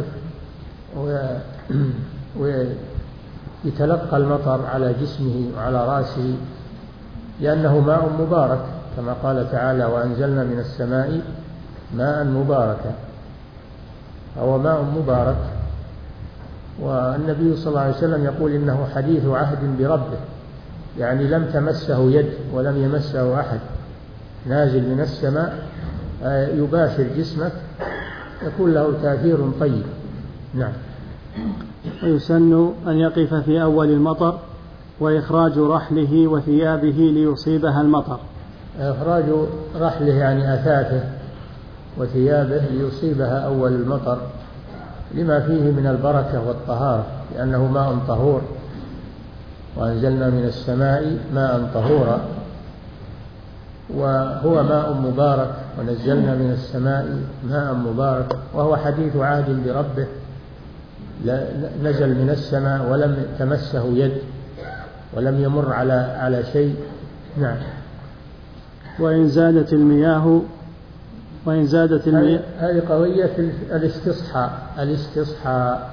ويتلقى المطر على جسمه وعلى رأسه، لأنه ماء مبارك كما قال تعالى وأنزلنا من السماء ماء مباركا، هو ماء مبارك. والنبي صلى الله عليه وسلم يقول إنه حديث عهد بربه، يعني لم تمسه يد ولم يمسه أحد، نازل من السماء يباشر جسمك يكون له تأثير طيب. نعم. ويسن أن يقف في أول المطر وإخراج رحله وثيابه ليصيبها المطر. إخراج رحله يعني أثاثه وثيابه ليصيبها أول المطر لما فيه من البركة والطهارة، لأنه ماء طهور، وأنزلنا من السماء ماء طهورا، وهو ماء مبارك، ونزلنا من السماء ماء مبارك، وهو حديث عهد بربه، نزل من السماء ولم تمسه يد ولم يمر على على شيء. نعم. وإن زادت المياه وإن زادت المياه هذه قضية الاستصحاء الاستصحاء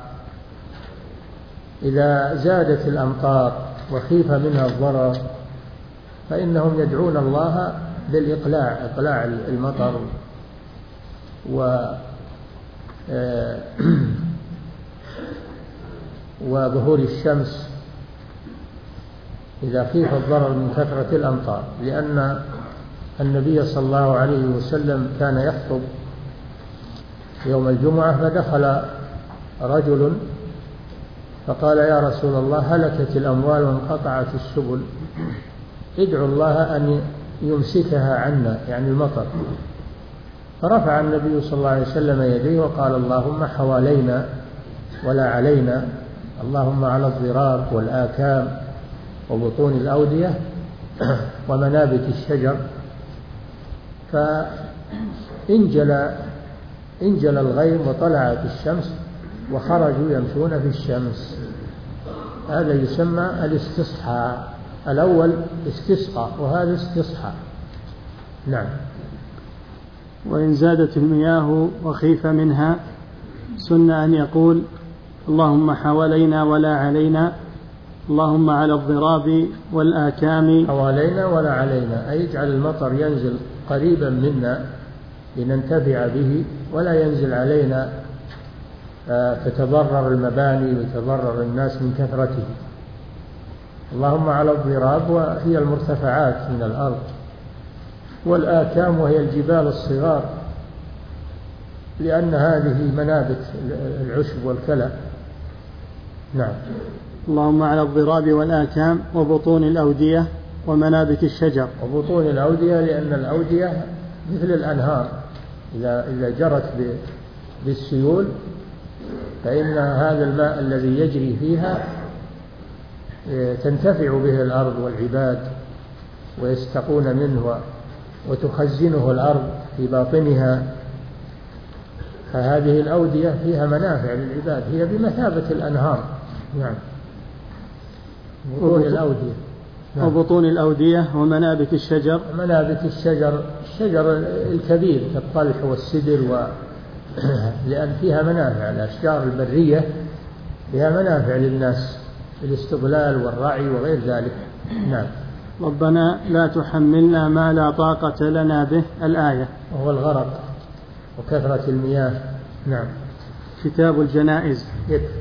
إذا زادت الأمطار وخيف منها الضرر فإنهم يدعون الله بالإقلاع، إقلاع المطر و وظهور الشمس إذا خيف الضرر من كثرة الأمطار، لأن النبي صلى الله عليه وسلم كان يخطب يوم الجمعة فدخل رجل فقال يا رسول الله هلكت الأموال وانقطعت السبل، ادعو الله أن يمسكها عنا، يعني المطر. فرفع النبي صلى الله عليه وسلم يديه وقال اللهم حوالينا ولا علينا، اللهم على الضراب والآكام وبطون الأودية ومنابت الشجر. فانجل انجل الغيم وطلعت الشمس وخرجوا يمشون في الشمس. هذا يسمى الاستصحاء، الأول استسقى وهذا استصحاء. نعم. وإن زادت المياه وخيف منها سن أن يقول اللهم حوالينا ولا علينا، اللهم على الضراب والآكام. حوالينا ولا علينا، أي يجعل المطر ينزل قريبا منا لننتفع به، ولا ينزل علينا فتضرر المباني وتضرر الناس من كثرته. اللهم على الضراب، وهي المرتفعات من الأرض، والآكام وهي الجبال الصغار، لأن هذه منابت العشب والكلى. نعم. اللهم على الضراب والآكام وبطون الأودية ومنابت الشجر. وبطون الأودية لأن الأودية مثل الأنهار، إذا إذا جرت بالسيول فإن هذا الماء الذي يجري فيها تنتفع به الأرض والعباد ويستقون منه وتخزنه الأرض في باطنها. فهذه الأودية فيها منافع للعباد، هي بمثابة الأنهار. نعم. بطون الأودية. نعم. وبطون الأودية ومنابت الشجر. منابت الشجر، الشجر الكبير كالطلح والسدر و... لأن فيها منافع، الأشجار البرية فيها منافع للناس في الاستظلال والرعي وغير ذلك. نعم. ربنا لا تحملنا ما لا طاقة لنا به، الآية. وهو الغرق وكثرة المياه. نعم. كتاب الجنائز. يكفي.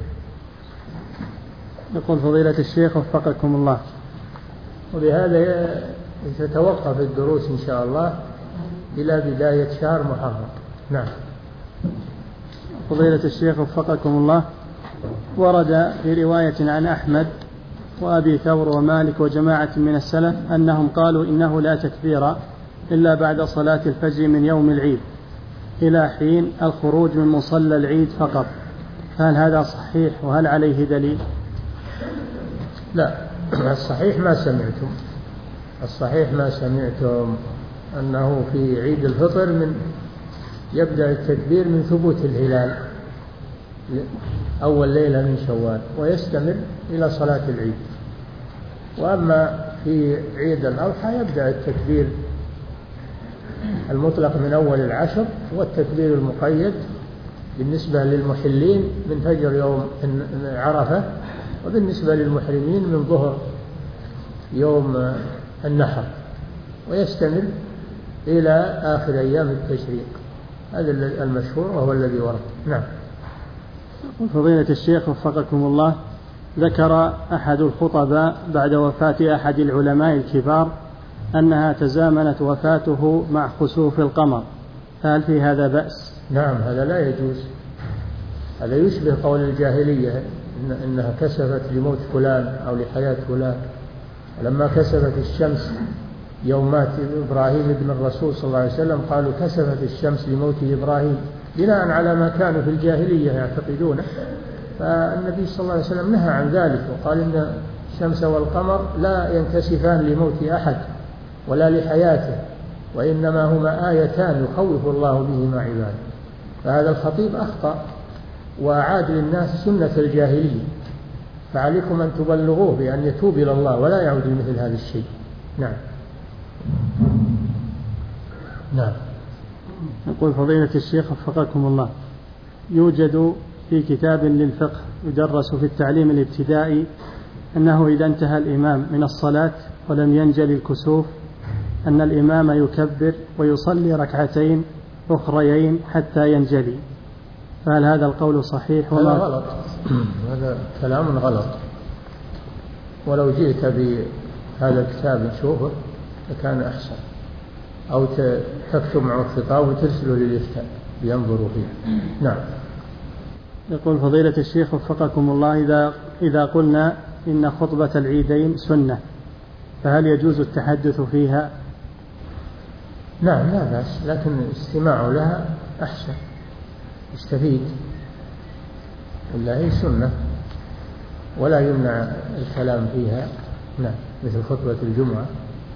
يقول فضيلة الشيخ وفقكم الله. وبهذا تتوقف الدروس إن شاء الله إلى بداية شهر محرم. نعم. فضيلة الشيخ وفقكم الله، ورد في رواية عن أحمد وأبي ثور ومالك وجماعة من السلف أنهم قالوا إنه لا تكبير إلا بعد صلاة الفجر من يوم العيد إلى حين الخروج من مصلى العيد فقط، فهل هذا صحيح وهل عليه دليل؟ لا، الصحيح ما سمعتم الصحيح ما سمعتم أنه في عيد الفطر من يبدأ التكبير من ثبوت الهلال أول ليلة من شوال ويستمر إلى صلاة العيد. وأما في عيد الأضحى يبدأ التكبير المطلق من أول العشر، والتكبير المقيد بالنسبة للمحلين من فجر يوم عرفة، وبالنسبة للمحرمين من ظهر يوم النحر، ويستمر إلى آخر أيام التشريق. هذا المشهور وهو الذي ورد. نعم. فضيلة الشيخ وفقكم الله، ذكر أحد الخطباء بعد وفاة أحد العلماء الكبار أنها تزامنت وفاته مع خسوف القمر، فهل في هذا بأس؟ نعم، هذا لا يجوز، هذا يشبه قول الجاهلية إن إنها كسفت لموت فلان أو لحياة فلان. لما كسفت الشمس يوم مات إبراهيم ابن الرسول صلى الله عليه وسلم قالوا كسفت الشمس لموت إبراهيم، بناء على ما كانوا في الجاهلية يعتقدونه. فالنبي صلى الله عليه وسلم نهى عن ذلك وقال إن الشمس والقمر لا ينكسفان لموت أحد ولا لحياته، وإنما هما آيتان يخوف الله بهما عباده. فهذا الخطيب أخطأ وأعاد للناس سنة الجاهلية، فعليكم أن تبلغوه بأن يتوب إلى الله ولا يعود لمثل هذا الشيء. نعم. نعم. يقول فضيلة الشيخ وفقكم الله، يوجد في كتاب للفقه يدرس في التعليم الابتدائي أنه إذا انتهى الإمام من الصلاة ولم ينجل الكسوف أن الإمام يكبر ويصلي ركعتين أخريين حتى ينجلي، فهل هذا القول صحيح؟ هذا غلط، هذا كلام غلط، ولو جئت بهذا الكتاب تشوفه لكان أحسن، أو تكتب معه الخطاب وترسله للإفتاء لينظروا فيه. نعم. يقول فضيلة الشيخ وفقكم الله، إذا إذا قلنا إن خطبة العيدين سنة فهل يجوز التحدث فيها؟ نعم، لا بأس، لكن استماع لها أحسن، يستفيد، إلا هي سنة ولا يمنع الكلام فيها. نعم، مثل خطبة الجمعة،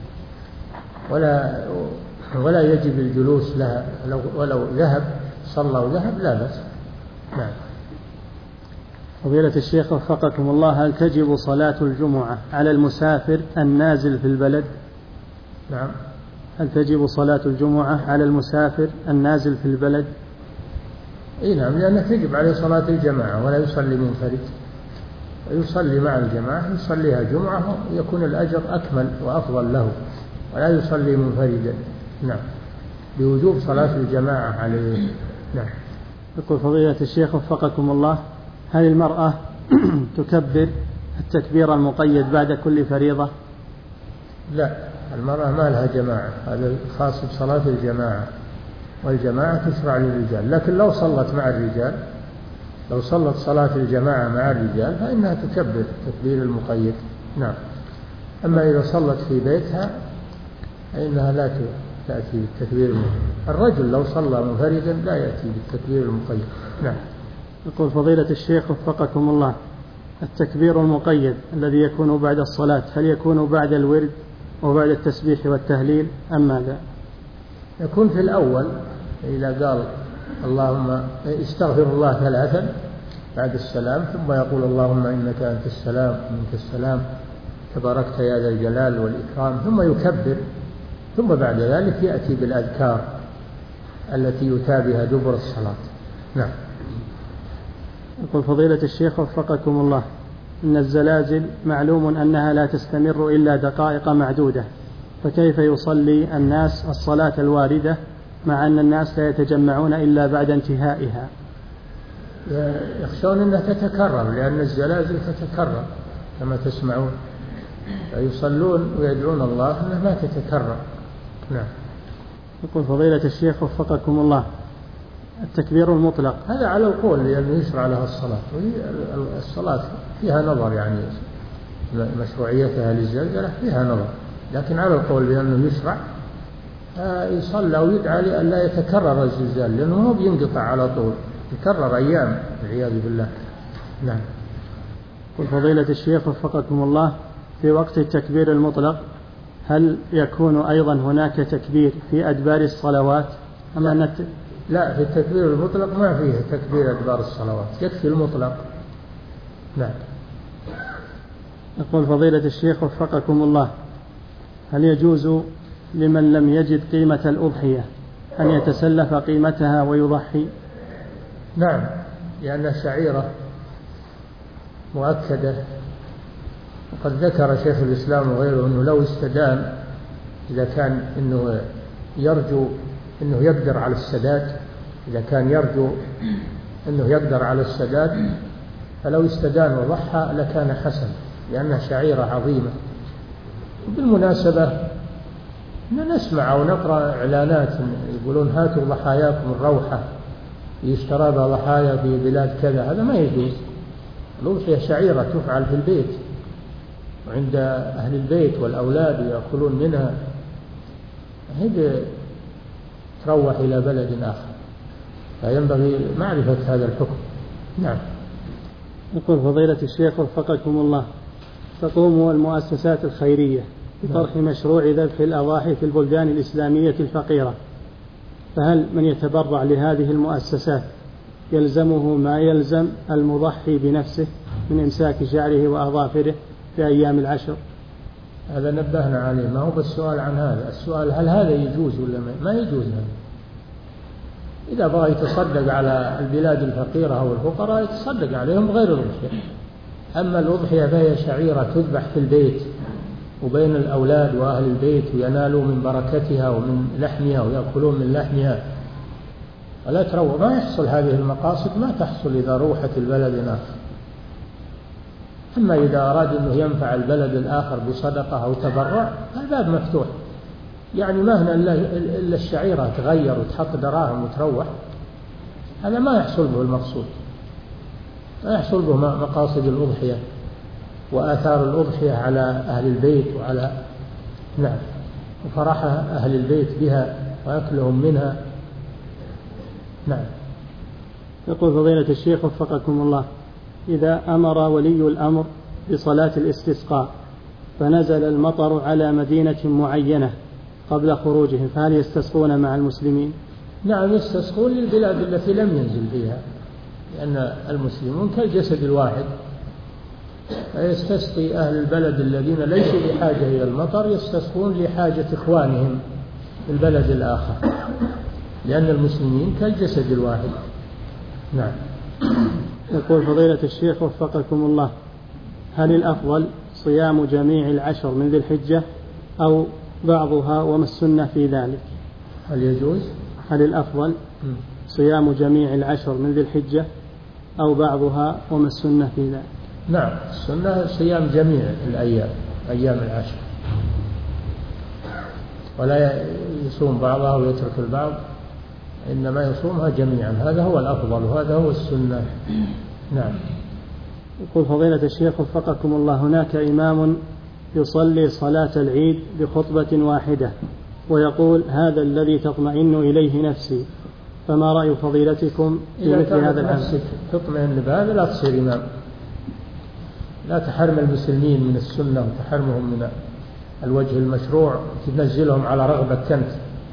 ولا ولا يجب الجلوس لها، ولو ذهب صلى وذهب لا بأس. نعم. فضيلة الشيخ وفقكم الله، هل تجب صلاة الجمعة على المسافر النازل في البلد؟ نعم. هل تجب صلاة الجمعة على المسافر النازل في البلد؟ اي نعم، لأنه تجب عليه صلاة الجماعة ولا يصلي منفرد، يصلي مع الجماعة، يصليها جمعة ويكون الأجر أكمل وأفضل له، ولا يصلي منفردا. نعم، بوجوب صلاة الجماعة عليه. نعم. يقول فضيلة الشيخ وفقكم الله، هل المرأة تكبر التكبير المقيد بعد كل فريضة؟ لا، المرأة ما لها جماعة، هذا خاص بصلاة الجماعة، والجماعة تشرع للرجال، لكن لو صلت مع الرجال، لو صلت صلاة الجماعة مع الرجال فإنها تكبر التكبير المقيد. نعم. أما إذا صلت في بيتها فإنها لا تأتي بالتكبير المقيد. الرجل لو صلى منفردا لا يأتي بالتكبير المقيد. نعم. يقول فضيلة الشيخ وفقكم الله، التكبير المقيد الذي يكون بعد الصلاة هل يكون بعد الورد وبعد التسبيح والتهليل أم ماذا؟ يكون في الأول إذا قال اللهم استغفر الله ثلاثا بعد السلام، ثم يقول اللهم إنك أنت السلام ومنك السلام تباركت يا ذا الجلال والإكرام، ثم يكبر، ثم بعد ذلك يأتي بالأذكار التي يتابعها دبر الصلاة. نعم. يقول فضيلة الشيخ وفقكم الله، إن الزلازل معلوم أنها لا تستمر إلا دقائق معدودة، فكيف يصلي الناس الصلاة الواردة مع أن الناس لا يتجمعون إلا بعد انتهائها؟ يخشون أنها تتكرر، لأن الزلازل تتكرر كما تسمعون، فيصلون ويدعون الله أنها ما تتكرر. نعم. يقول فضيلة الشيخ وفقكم الله، التكبير المطلق هذا على القول لأنه يشرع لها الصلاة، وهي الصلاة فيها نظر، يعني مشروعيتها للزلزلة فيها نظر، لكن على القول بأنه يشرع يصلى ويدعى لأن لا يتكرر الزلزال، لأنه هو بينقطع على طول، يكرر أيام والعياذ بالله. نعم. يقول فضيلة الشيخ وفقكم الله، في وقت التكبير المطلق هل يكون أيضا هناك تكبير في أدبار الصلوات أم أن الت... لا، في التكبير المطلق ما فيه تكبير أدبار الصلوات، يكفي المطلق. نعم. يقول فضيلة الشيخ وفقكم الله، هل يجوز لمن لم يجد قيمة الأضحية أن يتسلف قيمتها ويضحي؟ نعم، لأنها شعيرة مؤكدة، وقد ذكر شيخ الإسلام وغيره أنه لو استدان، إذا كان أنه يرجو أنه يقدر على السداد، إذا كان يرجو أنه يقدر على السداد فلو استدان وضحى لكان حسن، لأنها شعيرة عظيمة. بالمناسبة نسمع ونقرأ إعلانات يقولون هاتوا ضحاياكم الروحة، يشترى بها ضحايا في بلاد كذا، هذا ما يجوز. الأضحية شعيرة تفعل في البيت وعند أهل البيت والأولاد يأكلون منها، هي تروح إلى بلد آخر، فينبغي معرفة هذا الحكم. نعم. يقول فضيلة الشيخ وفقكم الله، تقوم المؤسسات الخيرية بطرح مشروع ذبح الأضاحي في البلدان الإسلامية الفقيرة، فهل من يتبرع لهذه المؤسسات يلزمه ما يلزم المضحي بنفسه من إمساك شعره وأظافره في أيام العشر؟ هذا نبهنا عليه، ما هو بالسؤال عن هذا، السؤال هل هذا يجوز ولا ما يجوز. هذا إذا بغى يتصدق على البلاد الفقيرة أو الفقراء يتصدق عليهم غير الأضحية. أما الأضحية فهي شعيرة تذبح في البيت وبين الأولاد وأهل البيت، وينالوا من بركتها ومن لحمها ويأكلون من لحمها، ولا تروى. ما يحصل هذه المقاصد، ما تحصل إذا روحت البلد الآخر. أما إذا أراد أنه ينفع البلد الآخر بصدقة أو تبرع الباب مفتوح، يعني ما هنا إلا الشعيرة تغير وتحط دراهم وتروح، هذا ما يحصل به المقصود، ما يحصل به مقاصد الأضحية وآثار الأضحية على أهل البيت وعلى نعم وفرح أهل البيت بها وأكلهم منها. نعم. يقول فضيلة الشيخ وفقكم الله، إذا أمر ولي الأمر بصلاة الاستسقاء فنزل المطر على مدينة معينة قبل خروجهم، فهل يستسقون مع المسلمين؟ نعم، يستسقون للبلاد التي لم ينزل فيها، لأن المسلمون كالجسد الواحد، فيستسقي أهل البلد الذين ليسوا بحاجة إلى المطر يستسقون لحاجة إخوانهم في البلد الآخر، لأن المسلمين كالجسد الواحد. نعم. يقول فضيلة الشيخ وفقكم الله، هل الأفضل صيام جميع العشر من ذي الحجة أو بعضها وما السنة في ذلك؟ هل يجوز؟ هل الأفضل صيام جميع العشر من ذي الحجة أو بعضها وما السنة في ذلك؟ نعم، السنة صيام جميع الأيام، أيام العشر، ولا يصوم بعضها ويترك البعض، إنما يصومها جميعا، هذا هو الأفضل وهذا هو السنة. نعم. يقول فضيلة الشيخ وفقكم الله، هناك إمام يصلي صلاة العيد بخطبة واحدة ويقول هذا الذي تطمئن إليه نفسي، فما رأي فضيلتكم في مثل هذا الأمر؟ نفسك تطمئن بهذا لا تصير إمام، لا تحرم المسلمين من السنة وتحرمهم من الوجه المشروع، تنزلهم على رغبة أنت.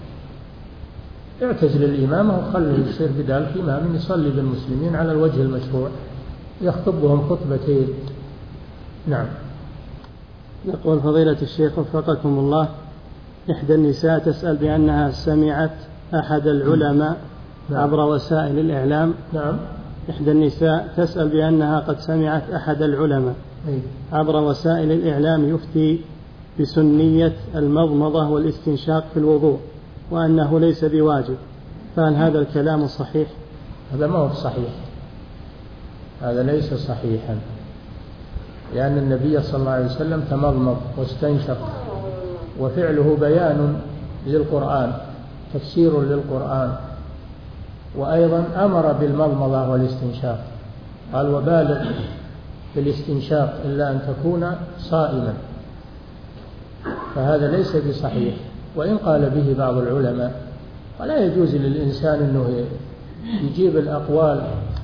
اعتزل الإمامة وخليه يصير بذلك إمام يصلي بالمسلمين على الوجه المشروع، يخطبهم خطبتين. نعم. يقول فضيلة الشيخ وفقكم الله، إحدى النساء تسأل بأنها سمعت أحد العلماء نعم. عبر وسائل الإعلام. نعم. إحدى النساء تسأل بأنها قد سمعت أحد العلماء أي. عبر وسائل الإعلام يفتي بسنية المضمضة والاستنشاق في الوضوء وأنه ليس بواجب، فهل هذا الكلام صحيح؟ هذا ما هو صحيح، هذا ليس صحيحا، لأن النبي صلى الله عليه وسلم تمضمض واستنشق، وفعله بيان للقرآن، تفسير للقرآن، وأيضا أمر بالمضمضة والاستنشاق، قال وبالغ في الاستنشاق إلا أن تكون صائما، فهذا ليس بصحيح. وإن قال به بعض العلماء، ولا يجوز للإنسان أنه يجيب الأقوال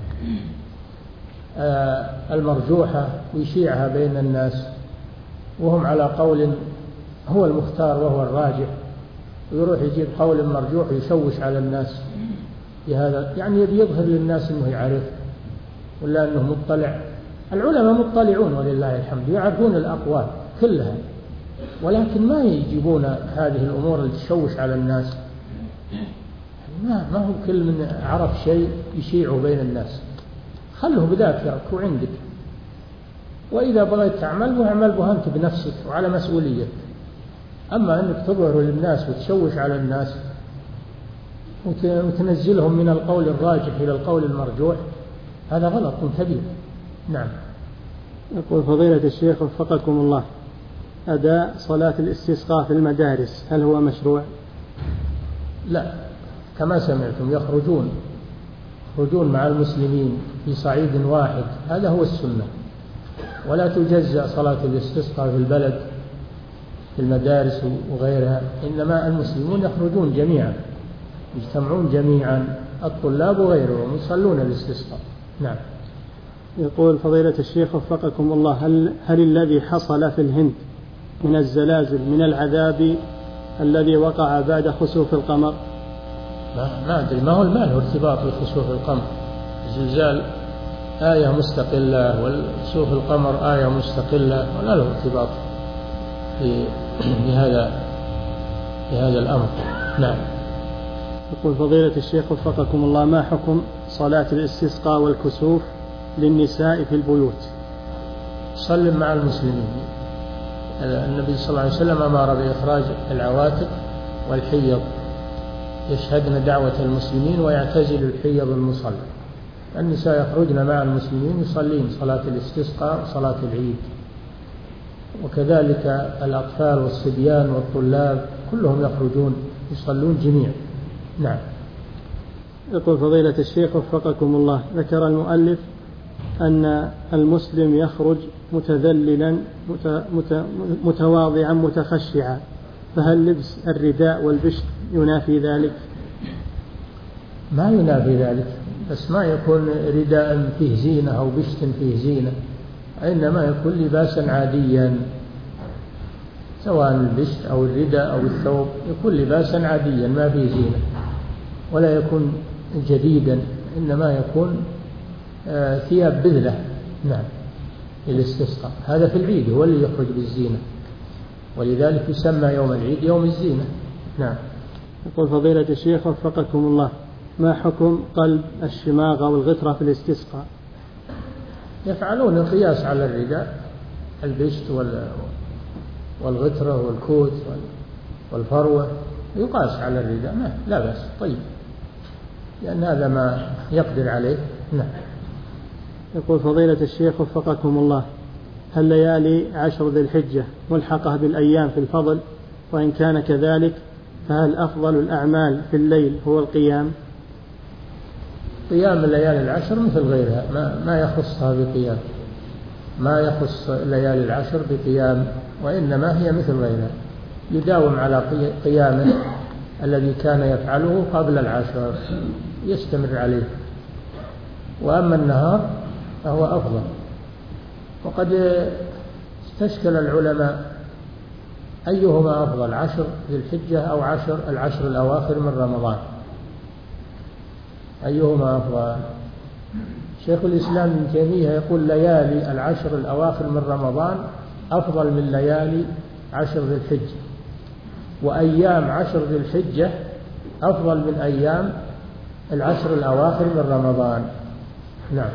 المرجوحة ويشيعها بين الناس وهم على قول هو المختار وهو الراجح، ويروح يجيب قول مرجوح ويشوش على الناس بهذا، يعني يبي يظهر للناس أنه يعرف ولا أنه مطلع. العلماء مطلعون ولله الحمد، يعرفون الأقوال كلها، ولكن ما يجيبون هذه الأمور اللي تشوش على الناس. ما ما هو كل من عرف شيء يشيعه بين الناس، خله بذاكرك وعندك، وإذا بغيت تعمل به اعمل به أنت بنفسك وعلى مسؤوليتك. أما أنك تظهر للناس وتشوش على الناس وتنزلهم من القول الراجح إلى القول المرجوح، هذا غلط كبير. نعم. يقول فضيلة الشيخ وفقكم الله، أداء صلاة الاستسقاء في المدارس هل هو مشروع؟ لا، كما سمعتم يخرجون يخرجون مع المسلمين في صعيد واحد، هذا هو السنة، ولا تجزأ صلاة الاستسقاء في البلد في المدارس وغيرها، إنما المسلمون يخرجون جميعا، يجتمعون جميعا، الطلاب وغيرهم يصلون الاستسقاء. نعم. يقول فضيلة الشيخ وفقكم الله، هل, هل الذي حصل في الهند من الزلازل من العذاب الذي وقع بعد خسوف القمر؟ ما, ما أدري، ما هو المال ارتباط بخسوف القمر. الزلزال آية مستقلة وخسوف القمر آية مستقلة، ولا له ارتباط في بهذا بهذا الأمر. نعم. يقول فضيلة الشيخ وفقكم الله، ما حكم صلاة الاستسقاء والكسوف للنساء في البيوت؟ سلم مع المسلمين. النبي صلى الله عليه وسلم أمر بإخراج العواتق والحيض، يشهدن دعوة المسلمين ويعتزل الحيض المصلى. النساء يخرجن مع المسلمين يصلين صلاة الاستسقاء وصلاة العيد، وكذلك الأطفال والصبيان والطلاب كلهم يخرجون يصلون جميعا. نعم. يقول فضيلة الشيخ وفقكم الله، ذكر المؤلف أن المسلم يخرج متذللا متواضعا متخشعا، فهل لبس الرداء والبشت ينافي ذلك؟ ما ينافي ذلك، بس ما يكون رداء فيه زينة أو بشت فيه زينة، إنما يكون لباسا عاديا، سواء البشت أو الرداء أو الثوب يكون لباسا عاديا ما فيه زينة، ولا يكون جديدا، إنما يكون ثياب بذلة. نعم. الاستسقاء هذا في العيد هو اللي يخرج بالزينة، ولذلك يسمى يوم العيد يوم الزينة. نعم. يقول فضيلة الشيخ وفقكم الله، ما حكم قلب الشماغ أو الغترة في الاستسقاء؟ يفعلون القياس على الرداء، البشت والغترة والكوت والفروة يقاس على الرداء، لا بأس. طيب، لأن هذا ما يقدر عليه. نعم. يقول فضيلة الشيخ وفقكم الله، هل ليالي عشر ذي الحجة ملحقة بالأيام في الفضل؟ وإن كان كذلك فهل أفضل الأعمال في الليل هو القيام؟ قيام الليالي العشر مثل غيرها، ما, ما يخصها بقيام، ما يخص الليالي العشر بقيام، وإنما هي مثل غيرها، يداوم على قيامه الذي كان يفعله قبل العشر، يستمر عليه. وأما النهار فهو أفضل. وقد استشكل العلماء أيهما أفضل، عشر ذي الحجة أو عشر العشر الأواخر من رمضان، أيهما أفضل؟ شيخ الإسلام ابن تيمية يقول ليالي العشر الأواخر من رمضان أفضل من ليالي عشر ذي الحجة، وأيام عشر ذي الحجة أفضل من أيام العشر الأواخر من رمضان. نعم.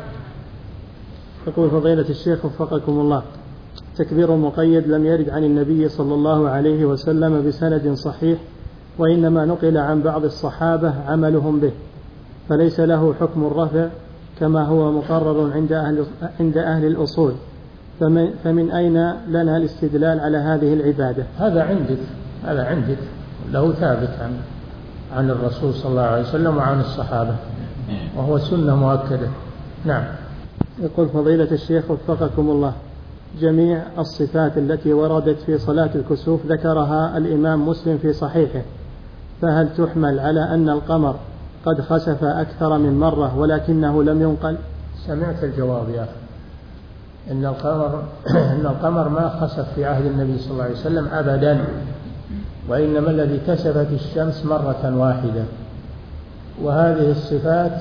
يقول فضيلة الشيخ وفقكم الله، تكبير مقيد لم يرد عن النبي صلى الله عليه وسلم بسند صحيح، وإنما نقل عن بعض الصحابة عملهم به، فليس له حكم الرفع كما هو مقرر عند أهل, عند أهل الأصول، فمن, فمن أين لنا الاستدلال على هذه العبادة؟ هذا عندك هذا عندك له ثابت عن عن الرسول صلى الله عليه وسلم وعن الصحابة، وهو سنة مؤكدة. نعم. يقول فضيلة الشيخ وفقكم الله، جميع الصفات التي وردت في صلاة الكسوف ذكرها الإمام مسلم في صحيحه، فهل تحمل على أن القمر قد خسف أكثر من مرة ولكنه لم ينقل؟ سمعت الجواب يا أخي، إن القمر إن القمر ما خسف في عهد النبي صلى الله عليه وسلم أبدا، وإنما الذي كسفت الشمس مرة واحدة. وهذه الصفات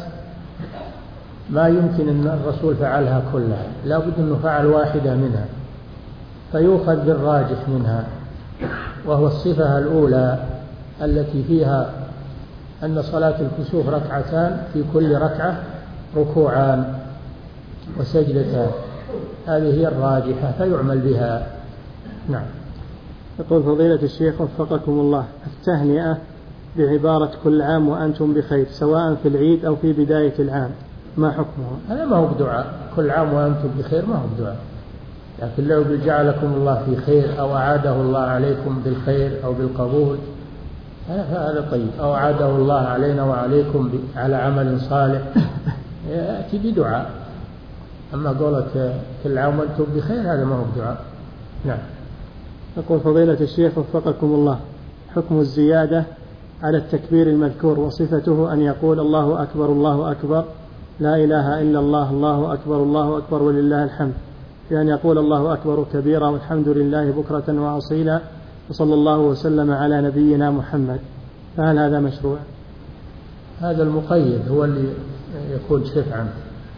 ما يمكن أن الرسول فعلها كلها، لا بد أنه فعل واحدة منها، فيؤخذ بالراجح منها، وهو الصفة الأولى التي فيها أن صلاة الكسوف ركعتان، في كل ركعة ركوعان وسجدتان، هذه هي الراجحة فيعمل بها. نعم. يقول فضيلة الشيخ وفقكم الله، التهنئة بعبارة كل عام وأنتم بخير سواء في العيد أو في بداية العام ما حكمه؟ هذا ما هو بدعاء، كل عام وأنتم بخير ما هو بدعاء، لكن لو جعلكم الله في خير أو أعاده الله عليكم بالخير أو بالقبول هذا طيب، أو أعاده الله علينا وعليكم على عمل صالح يأتي بدعاء. أما قولك كل عام وأنتم بخير هذا ما هو بدعاء. نعم. يقول فضيلة الشيخ وفقكم الله، حكم الزيادة على التكبير المذكور وصفته أن يقول الله أكبر الله أكبر لا إله إلا الله الله أكبر الله أكبر ولله الحمد، بأن يقول الله أكبر كبيرا والحمد لله بكرة وأصيلا وصلى الله وسلم على نبينا محمد، فهل هذا مشروع؟ هذا المقيد هو اللي يكون شفعا،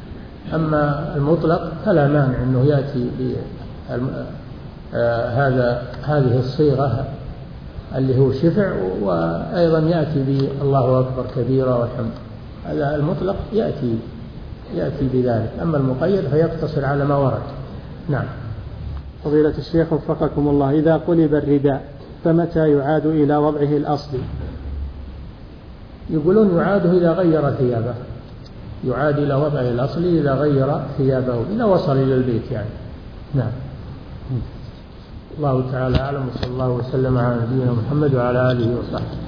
أما المطلق فلا مانع أنه يأتي هذا هذه الصيغة اللي هو شفع، وأيضا يأتي بالله أكبر كبيرا والحمد، هذا المطلق يأتي يأتي بذلك، أما المقيد فيقتصر على ما ورد. نعم. فضيلة الشيخ وفقكم الله، إذا قلب الرداء فمتى يعاد إلى وضعه الأصلي؟ يقولون يعاد إذا غير ثيابه، يعاد إلى وضعه الأصلي إذا غير ثيابه، إذا وصل إلى البيت يعني. نعم. الله تعالى أعلم، وصلى الله وسلم على نبينا محمد وعلى آله وصحبه.